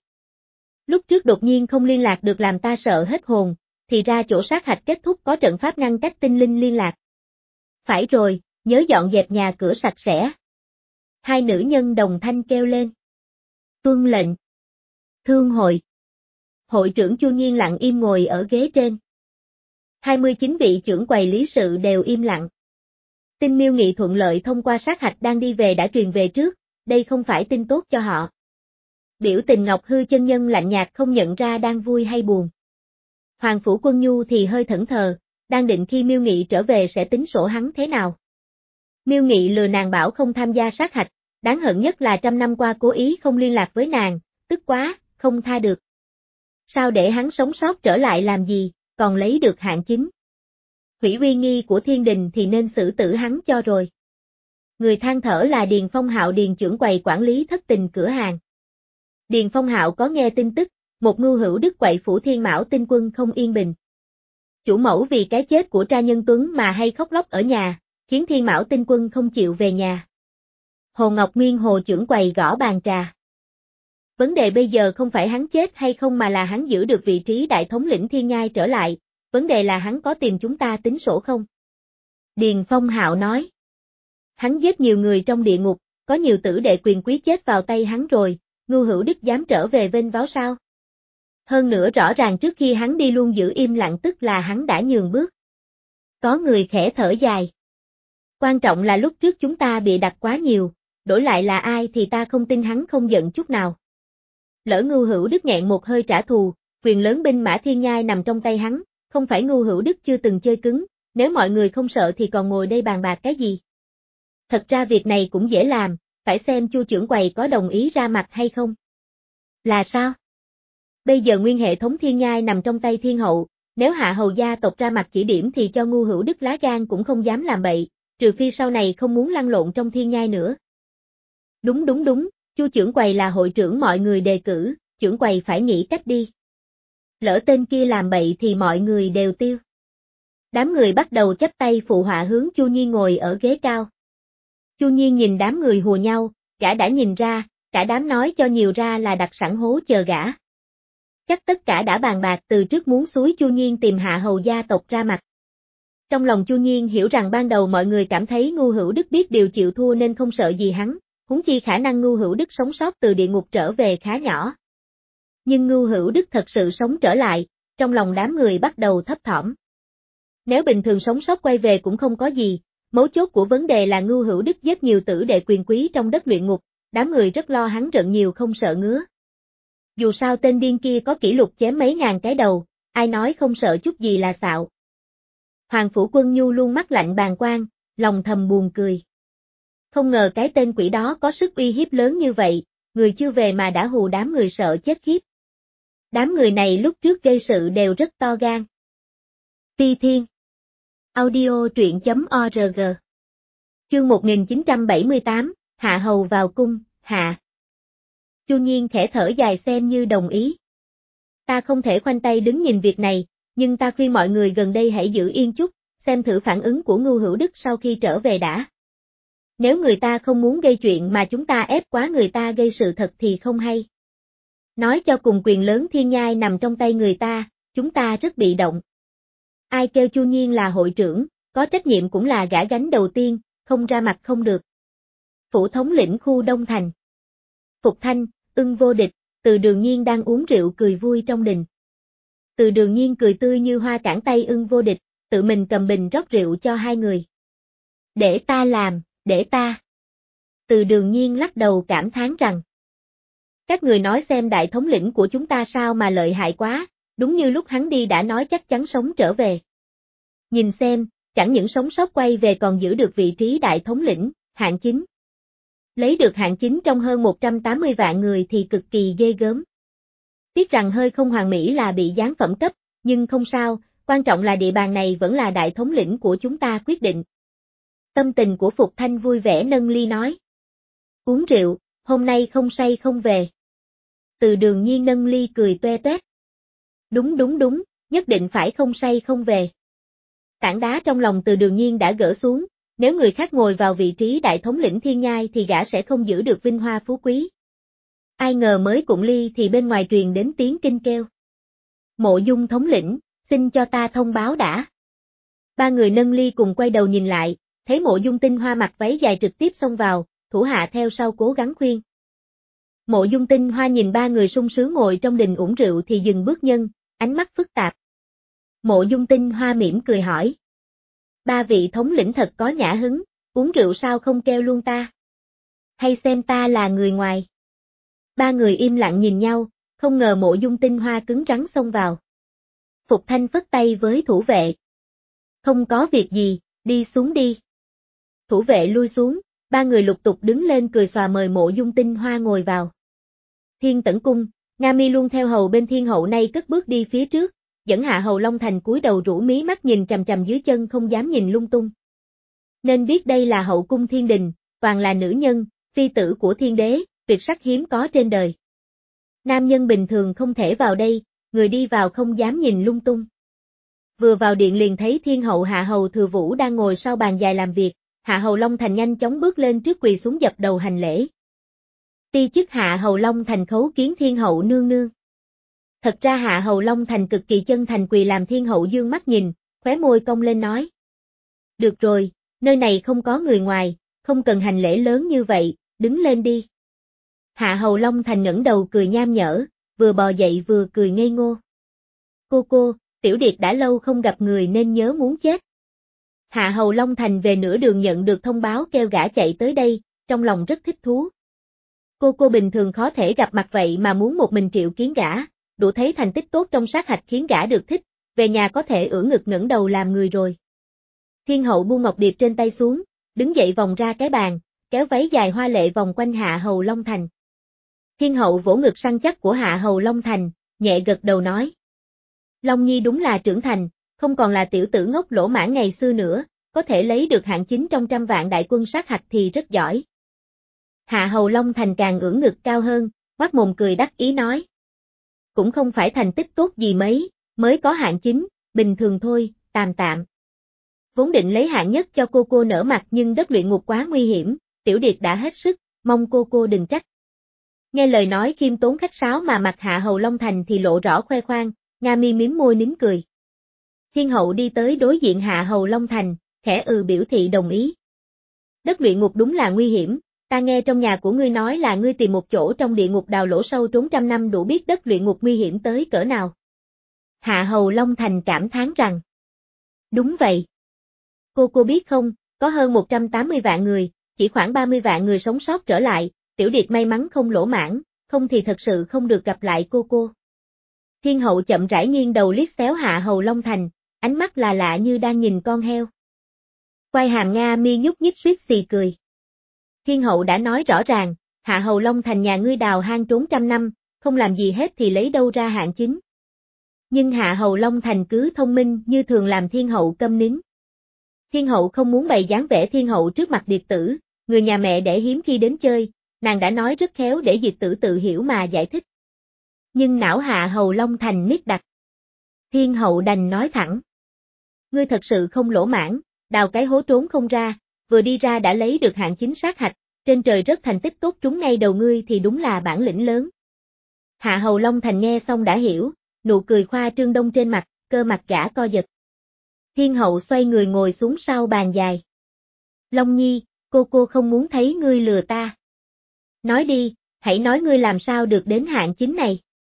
Lúc trước đột nhiên không liên lạc được làm ta sợ hết hồn, thì ra chỗ sát hạch kết thúc có trận pháp ngăn cách tinh linh liên lạc. Phải rồi, nhớ dọn dẹp nhà cửa sạch sẽ. Hai nữ nhân đồng thanh kêu lên. Tuân lệnh. Thương hội. Hội trưởng Chu Nhiên lặng im ngồi ở ghế trên. hai mươi chín vị trưởng quầy lý sự đều im lặng. Tin Miêu Nghị thuận lợi thông qua sát hạch đang đi về đã truyền về trước, đây không phải tin tốt cho họ. Biểu tình Ngọc Hư chân nhân lạnh nhạt không nhận ra đang vui hay buồn. Hoàng Phủ Quân Nhu thì hơi thẫn thờ, đang định khi Miêu Nghị trở về sẽ tính sổ hắn thế nào. Miêu Nghị lừa nàng bảo không tham gia sát hạch, đáng hận nhất là trăm năm qua cố ý không liên lạc với nàng, tức quá, không tha được. Sao để hắn sống sót trở lại làm gì, còn lấy được hạng chính. Hủy uy nghi của thiên đình thì nên xử tử hắn cho rồi. Người than thở là Điền Phong Hạo Điền trưởng quầy quản lý thất tình cửa hàng. Điền Phong Hạo có nghe tin tức, một ngưu hữu đức quậy phủ Thiên Mão Tinh Quân không yên bình. Chủ mẫu vì cái chết của Tra Nhân Tuấn mà hay khóc lóc ở nhà, khiến Thiên Mão Tinh Quân không chịu về nhà. Hồ Ngọc Nguyên Hồ trưởng quầy gõ bàn trà. Vấn đề bây giờ không phải hắn chết hay không mà là hắn giữ được vị trí đại thống lĩnh Thiên Nhai trở lại, vấn đề là hắn có tìm chúng ta tính sổ không? Điền Phong Hạo nói. Hắn giết nhiều người trong địa ngục, có nhiều tử đệ quyền quý chết vào tay hắn rồi, Ngưu Hữu Đức dám trở về vênh váo sao? Hơn nữa rõ ràng trước khi hắn đi luôn giữ im lặng tức là hắn đã nhường bước. Có người khẽ thở dài. Quan trọng là lúc trước chúng ta bị đặt quá nhiều, đổi lại là ai thì ta không tin hắn không giận chút nào. Lỡ Ngưu Hữu Đức nghẹn một hơi trả thù, quyền lớn binh mã Thiên Nhai nằm trong tay hắn, không phải Ngưu Hữu Đức chưa từng chơi cứng, nếu mọi người không sợ thì còn ngồi đây bàn bạc cái gì. Thật ra việc này cũng dễ làm, phải xem Chu trưởng quầy có đồng ý ra mặt hay không. Là sao? Bây giờ nguyên hệ thống Thiên Nhai nằm trong tay Thiên Hậu, nếu Hạ Hầu gia tộc ra mặt chỉ điểm thì cho Ngưu Hữu Đức lá gan cũng không dám làm bậy, trừ phi sau này không muốn lăn lộn trong Thiên Nhai nữa. Đúng đúng đúng, Chu trưởng quầy là hội trưởng mọi người đề cử, trưởng quầy phải nghĩ cách đi. Lỡ tên kia làm bậy thì mọi người đều tiêu. Đám người bắt đầu chắp tay phụ họa hướng Chu Nhiên ngồi ở ghế cao. Chu Nhiên nhìn đám người hùa nhau, gã đã nhìn ra, cả đám nói cho nhiều ra là đặt sẵn hố chờ gã. Chắc tất cả đã bàn bạc từ trước muốn xúi Chu Nhiên tìm Hạ Hầu gia tộc ra mặt. Trong lòng Chu Nhiên hiểu rằng ban đầu mọi người cảm thấy Ngưu Hữu Đức biết điều chịu thua nên không sợ gì hắn, huống chi khả năng Ngưu Hữu Đức sống sót từ địa ngục trở về khá nhỏ. Nhưng Ngưu Hữu Đức thật sự sống trở lại, trong lòng đám người bắt đầu thấp thỏm. Nếu bình thường sống sót quay về cũng không có gì, mấu chốt của vấn đề là Ngưu Hữu Đức giết nhiều tử đệ quyền quý trong đất luyện ngục, đám người rất lo hắn rợn nhiều không sợ ngứa. Dù sao tên điên kia có kỷ lục chém mấy ngàn cái đầu, ai nói không sợ chút gì là xạo. Hoàng Phủ Quân Nhu luôn mắt lạnh bàng quan, lòng thầm buồn cười. Không ngờ cái tên quỷ đó có sức uy hiếp lớn như vậy, người chưa về mà đã hù đám người sợ chết khiếp. Đám người này lúc trước gây sự đều rất to gan. Phi Thiên Audio truyện chấm org Chương một nghìn chín trăm bảy mươi tám, Hạ Hầu vào cung, hạ. Chu Nhiên khẽ thở dài xem như đồng ý. Ta không thể khoanh tay đứng nhìn việc này, nhưng ta khuyên mọi người gần đây hãy giữ yên chút, xem thử phản ứng của Ngưu Hữu Đức sau khi trở về đã. Nếu người ta không muốn gây chuyện mà chúng ta ép quá người ta gây sự thật thì không hay. Nói cho cùng quyền lớn Thiên Nhai nằm trong tay người ta, chúng ta rất bị động. Ai kêu Chu Nhiên là hội trưởng, có trách nhiệm cũng là gã gánh đầu tiên, không ra mặt không được. Phủ thống lĩnh khu Đông Thành. Phục Thanh, Ưng Vô Địch, Từ Đường Nhiên đang uống rượu cười vui trong đình. Từ Đường Nhiên cười tươi như hoa cản tay Ưng Vô Địch, tự mình cầm bình rót rượu cho hai người. Để ta làm, để ta. Từ Đường Nhiên lắc đầu cảm thán rằng. Các người nói xem đại thống lĩnh của chúng ta sao mà lợi hại quá, đúng như lúc hắn đi đã nói chắc chắn sống trở về. Nhìn xem, chẳng những sống sót quay về còn giữ được vị trí đại thống lĩnh, hạng chính. Lấy được hạng chính trong hơn một trăm tám mươi vạn người thì cực kỳ ghê gớm. Tiếc rằng hơi không hoàn mỹ là bị giáng phẩm cấp, nhưng không sao, quan trọng là địa bàn này vẫn là đại thống lĩnh của chúng ta quyết định. Tâm tình của Phục Thanh vui vẻ nâng ly nói. Uống rượu, hôm nay không say không về. Từ Đường Nhiên nâng ly cười toe toét. Đúng đúng đúng, nhất định phải không say không về. Tảng đá trong lòng Từ Đường Nhiên đã gỡ xuống, Nếu người khác ngồi vào vị trí đại thống lĩnh thiên nhai thì gã sẽ không giữ được vinh hoa phú quý. Ai ngờ mới cụng ly thì bên ngoài truyền đến tiếng kinh kêu. Mộ Dung thống lĩnh, xin cho ta thông báo đã. Ba người nâng ly cùng quay đầu nhìn lại, thấy Mộ Dung Tinh Hoa mặc váy dài trực tiếp xông vào, thủ hạ theo sau cố gắng khuyên. Mộ Dung Tinh Hoa nhìn ba người sung sướng ngồi trong đình uống rượu thì dừng bước nhân, ánh mắt phức tạp. Mộ Dung Tinh Hoa mỉm cười hỏi. Ba vị thống lĩnh thật có nhã hứng, uống rượu sao không kêu luôn ta? Hay xem ta là người ngoài? Ba người im lặng nhìn nhau, không ngờ Mộ Dung Tinh Hoa cứng rắn xông vào. Phục Thanh phất tay với thủ vệ. Không có việc gì, đi xuống đi. Thủ vệ lui xuống, ba người lục tục đứng lên cười xòa mời Mộ Dung Tinh Hoa ngồi vào. Thiên Tẩn Cung, Nga Mi luôn theo hầu bên Thiên Hậu nay cất bước đi phía trước, dẫn Hạ Hầu Long Thành cúi đầu rũ mí mắt nhìn chằm chằm dưới chân không dám nhìn lung tung. Nên biết đây là hậu cung thiên đình, toàn là nữ nhân, phi tử của thiên đế, tuyệt sắc hiếm có trên đời. Nam nhân bình thường không thể vào đây, người đi vào không dám nhìn lung tung. Vừa vào điện liền thấy Thiên Hậu Hạ Hầu Thừa Vũ đang ngồi sau bàn dài làm việc, Hạ Hầu Long Thành nhanh chóng bước lên trước quỳ xuống dập đầu hành lễ. Ti chức Hạ Hầu Long Thành khấu kiến Thiên Hậu nương nương. Thật ra Hạ Hầu Long Thành cực kỳ chân thành quỳ làm Thiên Hậu dương mắt nhìn, khóe môi cong lên nói. Được rồi, nơi này không có người ngoài, không cần hành lễ lớn như vậy, đứng lên đi. Hạ Hầu Long Thành ngẩng đầu cười nham nhở, vừa bò dậy vừa cười ngây ngô. Cô cô, Tiểu Điệt đã lâu không gặp người nên nhớ muốn chết. Hạ Hầu Long Thành về nửa đường nhận được thông báo kêu gã chạy tới đây, trong lòng rất thích thú. Cô cô bình thường khó thể gặp mặt vậy mà muốn một mình triệu kiến gã, đủ thấy thành tích tốt trong sát hạch khiến gã được thích, về nhà có thể ưỡn ngực ngẩng đầu làm người rồi. Thiên Hậu buông ngọc điệp trên tay xuống, đứng dậy vòng ra cái bàn, kéo váy dài hoa lệ vòng quanh Hạ Hầu Long Thành. Thiên Hậu vỗ ngực săn chắc của Hạ Hầu Long Thành, nhẹ gật đầu nói. Long Nhi đúng là trưởng thành, không còn là tiểu tử ngốc lỗ mãn ngày xưa nữa, có thể lấy được hạng chính trong trăm vạn đại quân sát hạch thì rất giỏi. Hạ Hầu Long Thành càng ưỡn ngực cao hơn, quát mồm cười đắc ý nói. Cũng không phải thành tích tốt gì mấy, mới có hạng chính, bình thường thôi, tạm tạm. Vốn định lấy hạng nhất cho cô cô nở mặt nhưng đất luyện ngục quá nguy hiểm, Tiểu Điệt đã hết sức, mong cô cô đừng trách. Nghe lời nói khiêm tốn khách sáo mà mặt Hạ Hầu Long Thành thì lộ rõ khoe khoang, Nga Mi mím môi nín cười. Thiên Hậu đi tới đối diện Hạ Hầu Long Thành, khẽ ừ biểu thị đồng ý. Đất luyện ngục đúng là nguy hiểm, ta nghe trong nhà của ngươi nói là ngươi tìm một chỗ trong địa ngục đào lỗ sâu trốn trăm năm đủ biết đất luyện ngục nguy hiểm tới cỡ nào. Hạ Hầu Long Thành cảm thán rằng. Đúng vậy. Cô cô biết không, có hơn một trăm tám mươi vạn người, chỉ khoảng ba mươi vạn người sống sót trở lại, Tiểu Điệt may mắn không lỗ mãn, không thì thật sự không được gặp lại cô cô. Thiên Hậu chậm rãi nghiêng đầu liếc xéo Hạ Hầu Long Thành, ánh mắt là lạ như đang nhìn con heo. Quai hàm Nga Mi nhúc nhích suýt xì cười. Thiên Hậu đã nói rõ ràng, Hạ Hầu Long Thành nhà ngươi đào hang trốn trăm năm, không làm gì hết thì lấy đâu ra hạng chính. Nhưng Hạ Hầu Long Thành cứ thông minh như thường làm Thiên Hậu câm nín. Thiên Hậu không muốn bày dáng vẻ Thiên Hậu trước mặt Điệt Tử, người nhà mẹ đẻ hiếm khi đến chơi, nàng đã nói rất khéo để Điệt Tử tự hiểu mà giải thích. Nhưng não Hạ Hầu Long Thành nít đặc. Thiên Hậu đành nói thẳng. Ngươi thật sự không lỗ mãn, đào cái hố trốn không ra, vừa đi ra đã lấy được hạng chính sát hạch, trên trời rất thành tích tốt trúng ngay đầu ngươi thì đúng là bản lĩnh lớn. Hạ Hầu Long Thành nghe xong đã hiểu, nụ cười khoa trương đông trên mặt, cơ mặt gã co giật. Thiên Hậu xoay người ngồi xuống sau bàn dài. Long Nhi, cô cô không muốn thấy ngươi lừa ta. Nói đi, hãy nói ngươi làm sao được đến hạng chính này.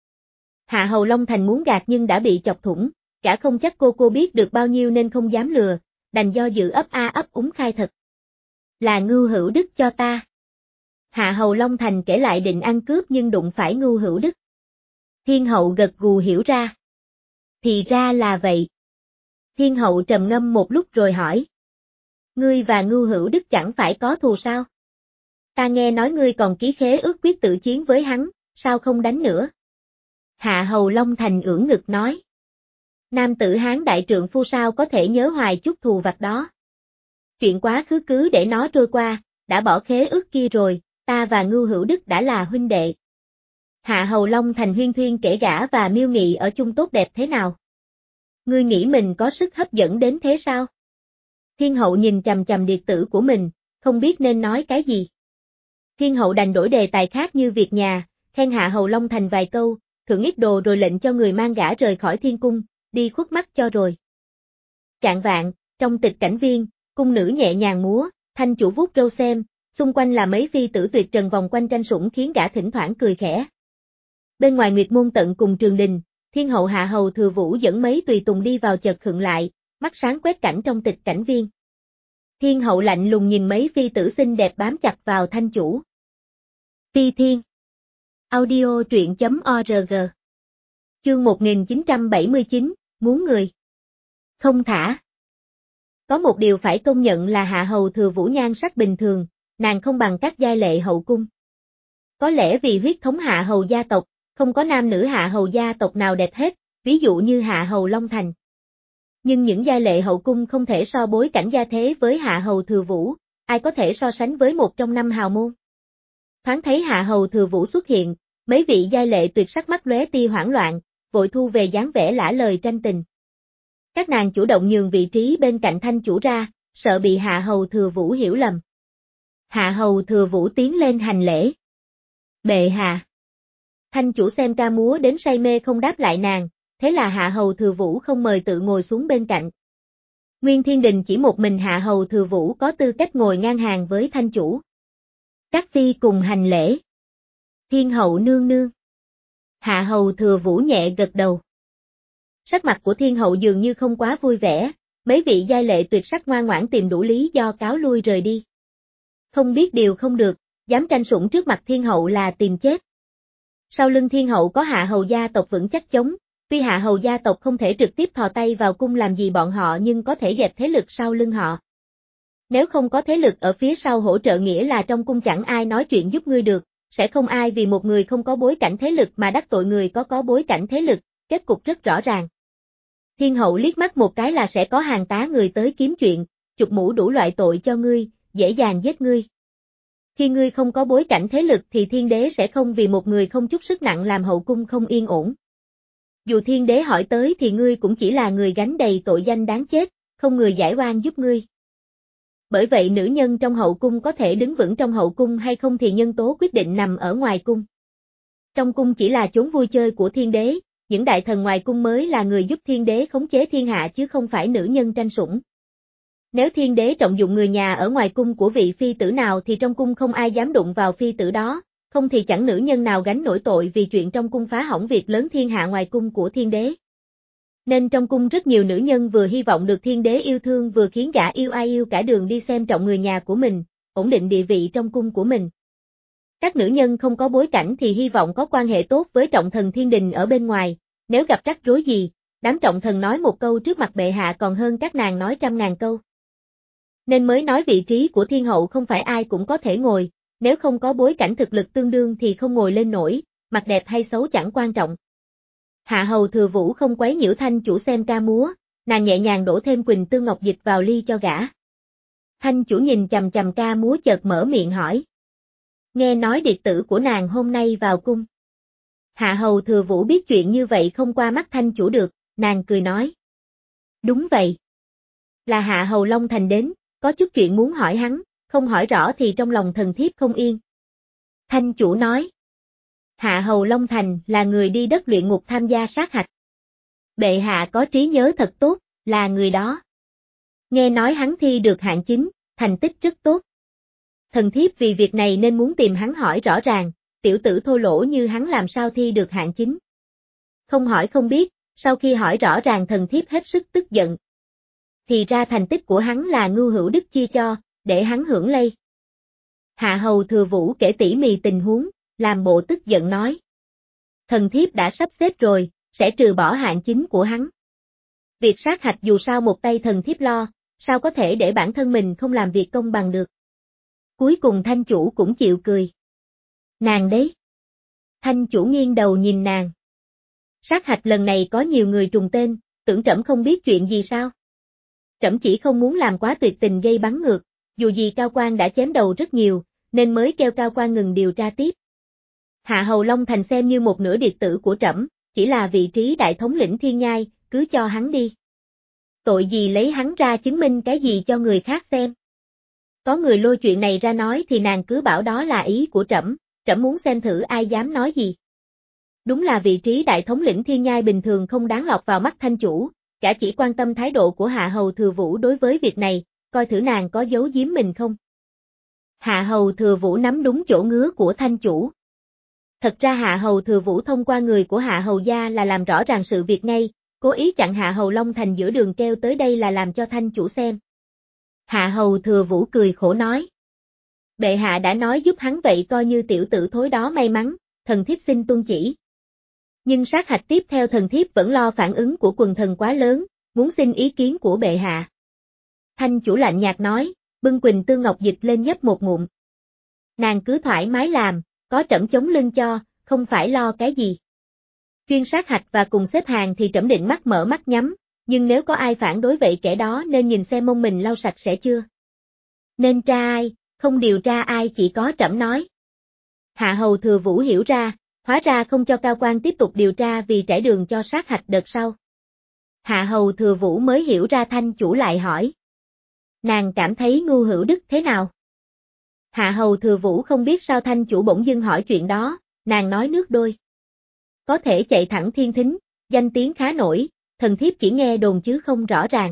Hạ Hầu Long Thành muốn gạt nhưng đã bị chọc thủng, gã không chắc cô cô biết được bao nhiêu nên không dám lừa, đành do dự ấp a ấp úng khai thật. Là Ngưu Hữu Đức cho ta. Hạ Hầu Long Thành kể lại định ăn cướp nhưng đụng phải Ngưu Hữu Đức. Thiên Hậu gật gù hiểu ra. Thì ra là vậy. Thiên Hậu trầm ngâm một lúc rồi hỏi. Ngươi và Ngưu Hữu Đức chẳng phải có thù sao? Ta nghe nói ngươi còn ký khế ước quyết tự chiến với hắn, sao không đánh nữa? Hạ Hầu Long Thành ưỡn ngực nói. Nam tử Hán đại trượng phu sao có thể nhớ hoài chút thù vặt đó. Chuyện quá khứ cứ để nó trôi qua, đã bỏ khế ước kia rồi, ta và Ngưu Hữu Đức đã là huynh đệ. Hạ Hầu Long Thành huyên thuyên kể gã và Miêu Nghị ở chung tốt đẹp thế nào. Ngươi nghĩ mình có sức hấp dẫn đến thế sao? Thiên hậu nhìn chằm chằm điệt tử của mình, không biết nên nói cái gì. Thiên hậu đành đổi đề tài khác như việc nhà, khen Hạ Hầu Long Thành vài câu, thưởng ít đồ rồi lệnh cho người mang gã rời khỏi thiên cung, đi khuất mắt cho rồi. Chạng vạn, trong tịch cảnh viên, cung nữ nhẹ nhàng múa, thanh chủ vuốt râu xem, xung quanh là mấy phi tử tuyệt trần vòng quanh tranh sủng khiến gã thỉnh thoảng cười khẽ. Bên ngoài Nguyệt Môn tận cùng trường đình, Thiên hậu Hạ Hầu Thừa Vũ dẫn mấy tùy tùng đi vào chợt khựng lại, mắt sáng quét cảnh trong tịch cảnh viên. Thiên hậu lạnh lùng nhìn mấy phi tử xinh đẹp bám chặt vào thanh chủ. Phi Thiên Audio truyện chấm org Chương một nghìn chín trăm bảy mươi chín, muốn người không thả. Có một điều phải công nhận là Hạ Hầu Thừa Vũ nhan sắc bình thường, nàng không bằng các giai lệ hậu cung. Có lẽ vì huyết thống Hạ Hầu gia tộc, không có nam nữ Hạ Hầu gia tộc nào đẹp hết, ví dụ như Hạ Hầu Long Thành. Nhưng những giai lệ hậu cung không thể so bối cảnh gia thế với Hạ Hầu Thừa Vũ, ai có thể so sánh với một trong năm hào môn. Thoáng thấy Hạ Hầu Thừa Vũ xuất hiện, mấy vị giai lệ tuyệt sắc mắt lóe tia hoảng loạn, vội thu về dáng vẻ lả lời tranh tình. Các nàng chủ động nhường vị trí bên cạnh thanh chủ ra, sợ bị Hạ Hầu Thừa Vũ hiểu lầm. Hạ Hầu Thừa Vũ tiến lên hành lễ. Bệ hạ. Thanh chủ xem ca múa đến say mê không đáp lại nàng, thế là Hạ Hầu Thừa Vũ không mời tự ngồi xuống bên cạnh. Nguyên Thiên Đình chỉ một mình Hạ Hầu Thừa Vũ có tư cách ngồi ngang hàng với thanh chủ. Các phi cùng hành lễ. Thiên hậu nương nương. Hạ Hầu Thừa Vũ nhẹ gật đầu. Sắc mặt của thiên hậu dường như không quá vui vẻ, mấy vị giai lệ tuyệt sắc ngoan ngoãn tìm đủ lý do cáo lui rời đi. Không biết điều không được, dám tranh sủng trước mặt thiên hậu là tìm chết. Sau lưng thiên hậu có Hạ Hầu gia tộc vững chắc chống, tuy Hạ Hầu gia tộc không thể trực tiếp thò tay vào cung làm gì bọn họ nhưng có thể dẹp thế lực sau lưng họ. Nếu không có thế lực ở phía sau hỗ trợ nghĩa là trong cung chẳng ai nói chuyện giúp ngươi được, sẽ không ai vì một người không có bối cảnh thế lực mà đắc tội người có có bối cảnh thế lực, kết cục rất rõ ràng. Thiên hậu liếc mắt một cái là sẽ có hàng tá người tới kiếm chuyện, chụp mũ đủ loại tội cho ngươi, dễ dàng giết ngươi. Khi ngươi không có bối cảnh thế lực thì thiên đế sẽ không vì một người không chút sức nặng làm hậu cung không yên ổn. Dù thiên đế hỏi tới thì ngươi cũng chỉ là người gánh đầy tội danh đáng chết, không người giải oan giúp ngươi. Bởi vậy nữ nhân trong hậu cung có thể đứng vững trong hậu cung hay không thì nhân tố quyết định nằm ở ngoài cung. Trong cung chỉ là chốn vui chơi của thiên đế, những đại thần ngoài cung mới là người giúp thiên đế khống chế thiên hạ chứ không phải nữ nhân tranh sủng. Nếu thiên đế trọng dụng người nhà ở ngoài cung của vị phi tử nào thì trong cung không ai dám đụng vào phi tử đó, không thì chẳng nữ nhân nào gánh nổi tội vì chuyện trong cung phá hỏng việc lớn thiên hạ ngoài cung của thiên đế. Nên trong cung rất nhiều nữ nhân vừa hy vọng được thiên đế yêu thương vừa khiến gã yêu ai yêu cả đường đi xem trọng người nhà của mình, ổn định địa vị trong cung của mình. Các nữ nhân không có bối cảnh thì hy vọng có quan hệ tốt với trọng thần thiên đình ở bên ngoài, nếu gặp rắc rối gì, đám trọng thần nói một câu trước mặt bệ hạ còn hơn các nàng nói trăm ngàn câu. Nên mới nói vị trí của thiên hậu không phải ai cũng có thể ngồi, nếu không có bối cảnh thực lực tương đương thì không ngồi lên nổi, mặt đẹp hay xấu chẳng quan trọng. Hạ Hầu Thừa Vũ không quấy nhiễu thanh chủ xem ca múa, nàng nhẹ nhàng đổ thêm Quỳnh Tương Ngọc Dịch vào ly cho gã. Thanh chủ nhìn chằm chằm ca múa chợt mở miệng hỏi. Nghe nói điệt tử của nàng hôm nay vào cung. Hạ Hầu Thừa Vũ biết chuyện như vậy không qua mắt thanh chủ được, nàng cười nói. Đúng vậy. Là Hạ Hầu Long Thành đến, có chút chuyện muốn hỏi hắn, không hỏi rõ thì trong lòng thần thiếp không yên. Thanh chủ nói. Hạ Hầu Long Thành là người đi đất luyện ngục tham gia sát hạch. Bệ hạ có trí nhớ thật tốt, là người đó. Nghe nói hắn thi được hạng chín, thành tích rất tốt. Thần thiếp vì việc này nên muốn tìm hắn hỏi rõ ràng, tiểu tử thô lỗ như hắn làm sao thi được hạng chín. Không hỏi không biết, sau khi hỏi rõ ràng thần thiếp hết sức tức giận. Thì ra thành tích của hắn là Ngưu Hữu Đức chia cho, để hắn hưởng lây. Hạ Hầu Thừa Vũ kể tỉ mỉ tình huống, làm bộ tức giận nói. Thần thiếp đã sắp xếp rồi, sẽ trừ bỏ hạng chín của hắn. Việc sát hạch dù sao một tay thần thiếp lo, sao có thể để bản thân mình không làm việc công bằng được. Cuối cùng thanh chủ cũng chịu cười. Nàng đấy. Thanh chủ nghiêng đầu nhìn nàng. Sát hạch lần này có nhiều người trùng tên, tưởng trẫm không biết chuyện gì sao? Trẫm chỉ không muốn làm quá tuyệt tình gây bắn ngược, dù gì cao quan đã chém đầu rất nhiều, nên mới kêu cao quan ngừng điều tra tiếp. Hạ Hầu Long Thành xem như một nửa điệt tử của trẫm, chỉ là vị trí đại thống lĩnh thiên nhai, cứ cho hắn đi. Tội gì lấy hắn ra chứng minh cái gì cho người khác xem. Có người lôi chuyện này ra nói thì nàng cứ bảo đó là ý của trẫm, trẫm muốn xem thử ai dám nói gì. Đúng là vị trí đại thống lĩnh thiên nhai bình thường không đáng lọt vào mắt thanh chủ, gã chỉ quan tâm thái độ của Hạ Hầu Thừa Vũ đối với việc này, coi thử nàng có giấu giếm mình không. Hạ Hầu Thừa Vũ nắm đúng chỗ ngứa của thanh chủ. Thật ra Hạ Hầu Thừa Vũ thông qua người của Hạ Hầu gia là làm rõ ràng sự việc ngay, cố ý chặn Hạ Hầu Long Thành giữa đường kêu tới đây là làm cho thanh chủ xem. Hạ Hầu Thừa Vũ cười khổ nói. Bệ hạ đã nói giúp hắn vậy coi như tiểu tử thối đó may mắn, thần thiếp xin tuân chỉ. Nhưng sát hạch tiếp theo thần thiếp vẫn lo phản ứng của quần thần quá lớn, muốn xin ý kiến của bệ hạ. Thanh chủ lạnh nhạt nói, bưng Quỳnh Tương Ngọc dịch lên nhấp một ngụm. Nàng cứ thoải mái làm, có trẫm chống lưng cho, không phải lo cái gì. Chuyên sát hạch và cùng xếp hàng thì trẫm định mắt mở mắt nhắm, nhưng nếu có ai phản đối vậy kẻ đó nên nhìn xem mông mình lau sạch sẽ chưa. Nên tra ai, không điều tra ai chỉ có trẫm nói. Hạ Hầu Thừa Vũ hiểu ra, hóa ra không cho cao quan tiếp tục điều tra vì trải đường cho sát hạch đợt sau. Hạ Hầu Thừa Vũ mới hiểu ra thanh chủ lại hỏi. Nàng cảm thấy Ngưu Hữu Đức thế nào? Hạ Hầu Thừa Vũ không biết sao thanh chủ bỗng dưng hỏi chuyện đó, nàng nói nước đôi. Có thể chạy thẳng thiên thính, danh tiếng khá nổi, thần thiếp chỉ nghe đồn chứ không rõ ràng.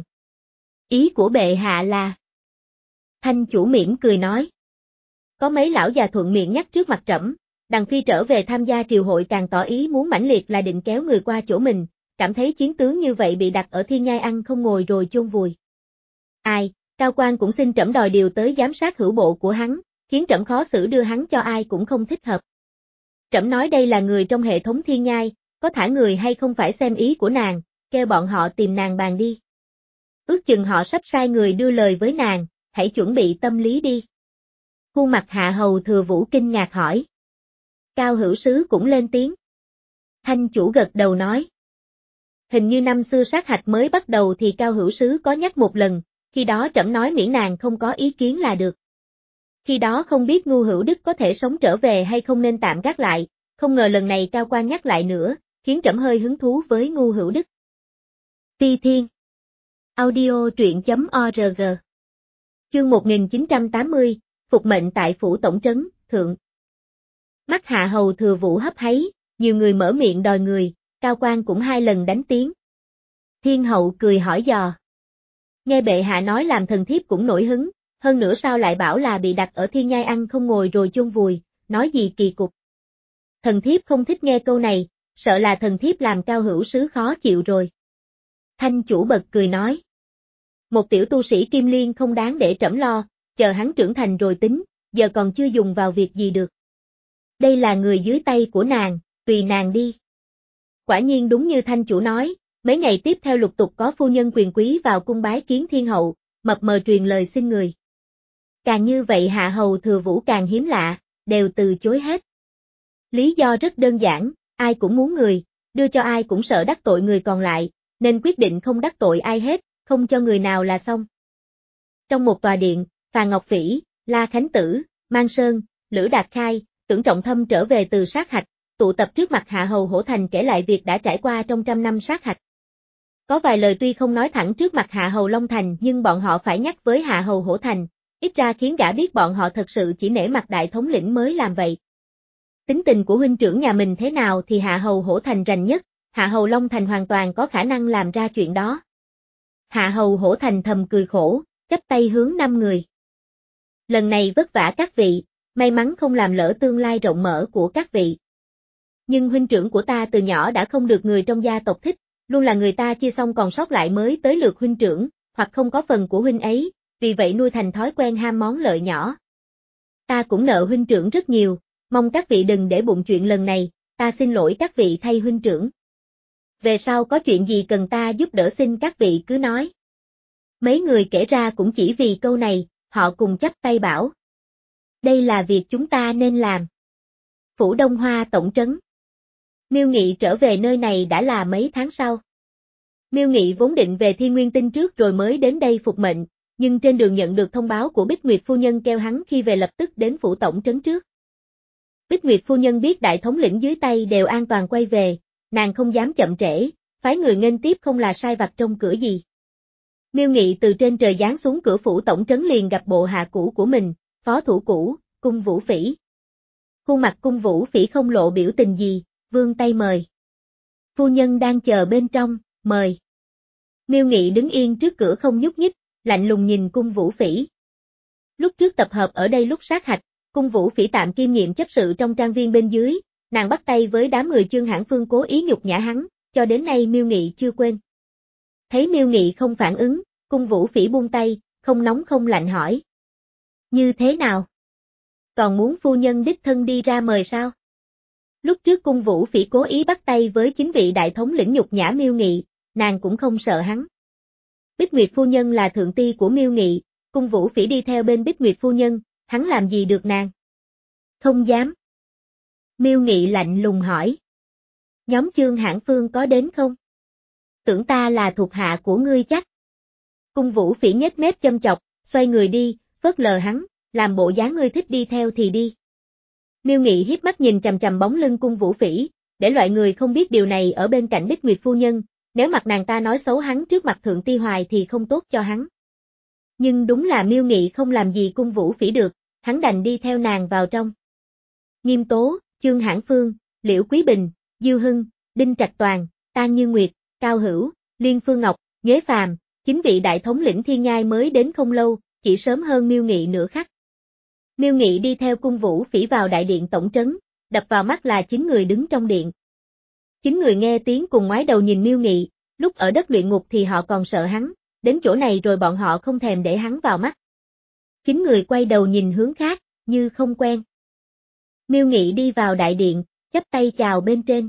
Ý của bệ hạ là... Thanh chủ mỉm cười nói. Có mấy lão già thuận miệng nhắc trước mặt trẫm, đằng phi trở về tham gia triều hội càng tỏ ý muốn mãnh liệt là định kéo người qua chỗ mình, cảm thấy chiến tướng như vậy bị đặt ở thiên nhai ăn không ngồi rồi chôn vùi. Ai, cao quan cũng xin trẫm đòi điều tới giám sát hữu bộ của hắn, khiến trẫm khó xử đưa hắn cho ai cũng không thích hợp. Trẫm nói đây là người trong hệ thống thiên nhai, có thả người hay không phải xem ý của nàng, kêu bọn họ tìm nàng bàn đi. Ước chừng họ sắp sai người đưa lời với nàng, hãy chuẩn bị tâm lý đi. Khuôn mặt Hạ Hầu Thừa Vũ kinh ngạc hỏi. Cao hữu sứ cũng lên tiếng. Thanh chủ gật đầu nói. Hình như năm xưa sát hạch mới bắt đầu thì Cao hữu sứ có nhắc một lần, khi đó trẫm nói miễn nàng không có ý kiến là được. Khi đó không biết Ngưu Hữu Đức có thể sống trở về hay không nên tạm gác lại, không ngờ lần này cao quan nhắc lại nữa, khiến trẫm hơi hứng thú với Ngưu Hữu Đức. Phi Thiên Audio truyện chấm org Chương một nghìn chín trăm tám mươi, phục mệnh tại phủ tổng trấn, thượng. Mắt Hạ Hầu Thừa Vũ hấp háy, nhiều người mở miệng đòi người, cao quan cũng hai lần đánh tiếng. Thiên hậu cười hỏi dò. Nghe bệ hạ nói làm thần thiếp cũng nổi hứng, hơn nữa sao lại bảo là bị đặt ở thiên nhai ăn không ngồi rồi chôn vùi, nói gì kỳ cục. Thần thiếp không thích nghe câu này, sợ là thần thiếp làm Cao hữu sứ khó chịu rồi. Thanh chủ bật cười nói. Một tiểu tu sĩ kim liên không đáng để trẫm lo, chờ hắn trưởng thành rồi tính, giờ còn chưa dùng vào việc gì được. Đây là người dưới tay của nàng, tùy nàng đi. Quả nhiên đúng như thanh chủ nói, mấy ngày tiếp theo lục tục có phu nhân quyền quý vào cung bái kiến thiên hậu, mập mờ truyền lời xin người. Càng như vậy Hạ Hầu Thừa Vũ càng hiếm lạ, đều từ chối hết. Lý do rất đơn giản, ai cũng muốn người, đưa cho ai cũng sợ đắc tội người còn lại, nên quyết định không đắc tội ai hết, không cho người nào là xong. Trong một tòa điện, Phàn Ngọc Phỉ, La Khánh Tử, Mang Sơn, Lữ Đạt Khai, Tưởng Trọng Thâm trở về từ sát hạch, tụ tập trước mặt Hạ Hầu Hổ Thành kể lại việc đã trải qua trong trăm năm sát hạch. Có vài lời tuy không nói thẳng trước mặt Hạ Hầu Long Thành nhưng bọn họ phải nhắc với Hạ Hầu Hổ Thành, ít ra khiến gã biết bọn họ thật sự chỉ nể mặt đại thống lĩnh mới làm vậy. Tính tình của huynh trưởng nhà mình thế nào thì Hạ Hầu Hổ Thành rành nhất, Hạ Hầu Long Thành hoàn toàn có khả năng làm ra chuyện đó. Hạ Hầu Hổ Thành thầm cười khổ, chắp tay hướng năm người. Lần này vất vả các vị, may mắn không làm lỡ tương lai rộng mở của các vị. Nhưng huynh trưởng của ta từ nhỏ đã không được người trong gia tộc thích, luôn là người ta chia xong còn sót lại mới tới lượt huynh trưởng, hoặc không có phần của huynh ấy, vì vậy nuôi thành thói quen ham món lợi nhỏ. Ta cũng nợ huynh trưởng rất nhiều, mong các vị đừng để bụng chuyện lần này, ta xin lỗi các vị thay huynh trưởng. Về sau có chuyện gì cần ta giúp đỡ xin các vị cứ nói. Mấy người kể ra cũng chỉ vì câu này, họ cùng chắp tay bảo. Đây là việc chúng ta nên làm. Phủ Đông Hoa tổng trấn. Miêu Nghị trở về nơi này đã là mấy tháng sau. Miêu Nghị vốn định về Thiên Nguyên Tinh trước rồi mới đến đây phục mệnh, nhưng trên đường nhận được thông báo của Bích Nguyệt phu nhân kêu hắn khi về lập tức đến phủ tổng trấn trước. Bích Nguyệt phu nhân biết đại thống lĩnh dưới tay đều an toàn quay về, nàng không dám chậm trễ, phái người nghênh tiếp không là sai vặt trong cửa gì. Miêu Nghị từ trên trời giáng xuống cửa phủ tổng trấn liền gặp bộ hạ cũ của mình, phó thủ cũ, Cung Vũ Phỉ. Khuôn mặt Cung Vũ Phỉ không lộ biểu tình gì, vươn tay mời. Phu nhân đang chờ bên trong, mời. Miêu Nghị đứng yên trước cửa không nhúc nhích, lạnh lùng nhìn Cung Vũ Phỉ. Lúc trước tập hợp ở đây lúc sát hạch, Cung Vũ Phỉ tạm kiêm nhiệm chấp sự trong trang viên bên dưới, nàng bắt tay với đám người Chương Hãn Phương cố ý nhục nhã hắn, cho đến nay Miêu Nghị chưa quên. Thấy Miêu Nghị không phản ứng, Cung Vũ Phỉ buông tay, không nóng không lạnh hỏi. Như thế nào? Còn muốn phu nhân đích thân đi ra mời sao? Lúc trước Cung Vũ Phỉ cố ý bắt tay với chính vị đại thống lĩnh nhục nhã Miêu Nghị, nàng cũng không sợ hắn. Bích Nguyệt phu nhân là thượng ti của Miêu Nghị, Cung Vũ Phỉ đi theo bên Bích Nguyệt phu nhân, hắn làm gì được nàng? Không dám. Miêu Nghị lạnh lùng hỏi. Nhóm Chương Hãn Phương có đến không? Tưởng ta là thuộc hạ của ngươi chắc. Cung Vũ Phỉ nhếch mép châm chọc, xoay người đi, phớt lờ hắn, làm bộ dáng ngươi thích đi theo thì đi. Miêu Nghị hiếp mắt nhìn chằm chằm bóng lưng Cung Vũ Phỉ, để loại người không biết điều này ở bên cạnh Bích Nguyệt phu nhân, nếu mặt nàng ta nói xấu hắn trước mặt Thượng Ti Hoài thì không tốt cho hắn. Nhưng đúng là Miêu Nghị không làm gì Cung Vũ Phỉ được, hắn đành đi theo nàng vào trong. Nghiêm Tố, Chương Hãn Phương, Liễu Quý Bình, Diêu Hưng, Đinh Trạch Toàn, Tang Như Nguyệt, Cao Hữu, Liên Phương Ngọc, Nhuế Phàm, chính vị đại thống lĩnh Thiên Nhai mới đến không lâu, chỉ sớm hơn Miêu Nghị nửa khắc. Miêu Nghị đi theo Cung Vũ Phỉ vào đại điện tổng trấn, đập vào mắt là chín người đứng trong điện. Chín người nghe tiếng cùng ngoái đầu nhìn Miêu Nghị, lúc ở đất luyện ngục thì họ còn sợ hắn, đến chỗ này rồi bọn họ không thèm để hắn vào mắt. Chín người quay đầu nhìn hướng khác, như không quen. Miêu Nghị đi vào đại điện, chắp tay chào bên trên.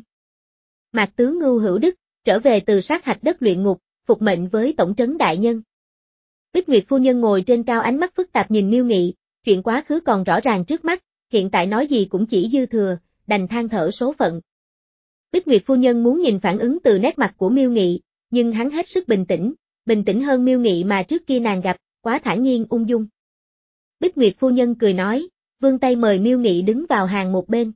Mạc tướng Ngưu Hữu Đức, trở về từ sát hạch đất luyện ngục, phục mệnh với tổng trấn đại nhân. Bích Nguyệt phu nhân ngồi trên cao ánh mắt phức tạp nhìn Miêu Nghị, chuyện quá khứ còn rõ ràng trước mắt, hiện tại nói gì cũng chỉ dư thừa, đành than thở số phận. Bích Nguyệt phu nhân muốn nhìn phản ứng từ nét mặt của Miêu Nghị, nhưng hắn hết sức bình tĩnh, bình tĩnh hơn Miêu Nghị mà trước kia nàng gặp, quá thản nhiên ung dung. Bích Nguyệt phu nhân cười nói, vươn tay mời Miêu Nghị đứng vào hàng một bên.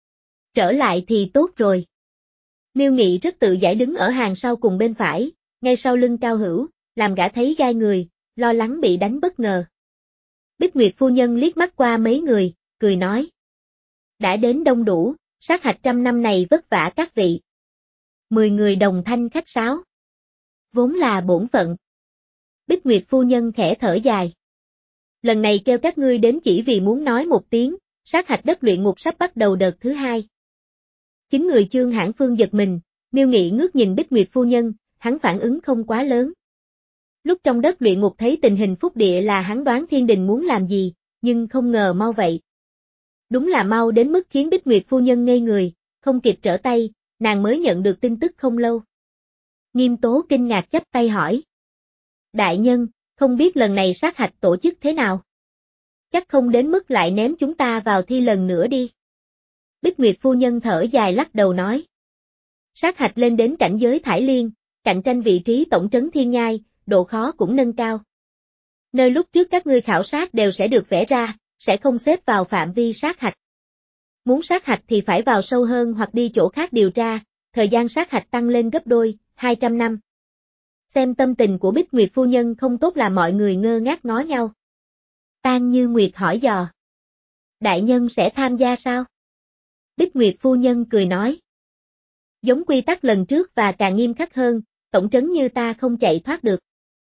Trở lại thì tốt rồi. Miêu Nghị rất tự giải đứng ở hàng sau cùng bên phải, ngay sau lưng Cao Hữu, làm gã thấy gai người, lo lắng bị đánh bất ngờ. Bích Nguyệt phu nhân liếc mắt qua mấy người, cười nói. Đã đến đông đủ, sát hạch trăm năm này vất vả các vị. Mười người đồng thanh khách sáo. Vốn là bổn phận. Bích Nguyệt phu nhân khẽ thở dài. Lần này kêu các ngươi đến chỉ vì muốn nói một tiếng, sát hạch đất luyện ngục sắp bắt đầu đợt thứ hai. Chính người Chương Hãn Phương giật mình, Miêu Nghị ngước nhìn Bích Nguyệt phu nhân, hắn phản ứng không quá lớn. Lúc trong đất luyện ngục thấy tình hình phúc địa là hắn đoán thiên đình muốn làm gì, nhưng không ngờ mau vậy. Đúng là mau đến mức khiến Bích Nguyệt phu nhân ngây người, không kịp trở tay, nàng mới nhận được tin tức không lâu. Nghiêm Tố kinh ngạc chắp tay hỏi. Đại nhân, không biết lần này sát hạch tổ chức thế nào? Chắc không đến mức lại ném chúng ta vào thi lần nữa đi. Bích Nguyệt phu nhân thở dài lắc đầu nói. Sát hạch lên đến cảnh giới thải liên, cạnh tranh vị trí tổng trấn Thiên Nhai, độ khó cũng nâng cao. Nơi lúc trước các ngươi khảo sát đều sẽ được vẽ ra, sẽ không xếp vào phạm vi sát hạch. Muốn sát hạch thì phải vào sâu hơn hoặc đi chỗ khác điều tra, thời gian sát hạch tăng lên gấp đôi, hai trăm năm. Xem tâm tình của Bích Nguyệt phu nhân không tốt là mọi người ngơ ngác ngó nhau. Tang Như Nguyệt hỏi dò. Đại nhân sẽ tham gia sao? Bích Nguyệt phu nhân cười nói. Giống quy tắc lần trước và càng nghiêm khắc hơn, tổng trấn như ta không chạy thoát được.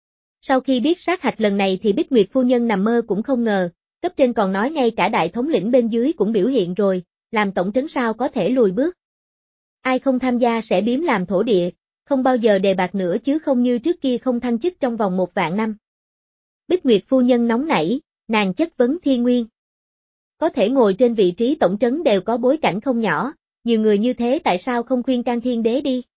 Sau khi biết sát hạch lần này thì Bích Nguyệt phu nhân nằm mơ cũng không ngờ, cấp trên còn nói ngay cả đại thống lĩnh bên dưới cũng biểu hiện rồi, làm tổng trấn sao có thể lùi bước. Ai không tham gia sẽ biếm làm thổ địa, không bao giờ đề bạt nữa chứ không như trước kia không thăng chức trong vòng một vạn năm. Bích Nguyệt phu nhân nóng nảy, nàng chất vấn Thiên Nguyên. Có thể ngồi trên vị trí tổng trấn đều có bối cảnh không nhỏ, nhiều người như thế tại sao không khuyên can Thiên Đế đi?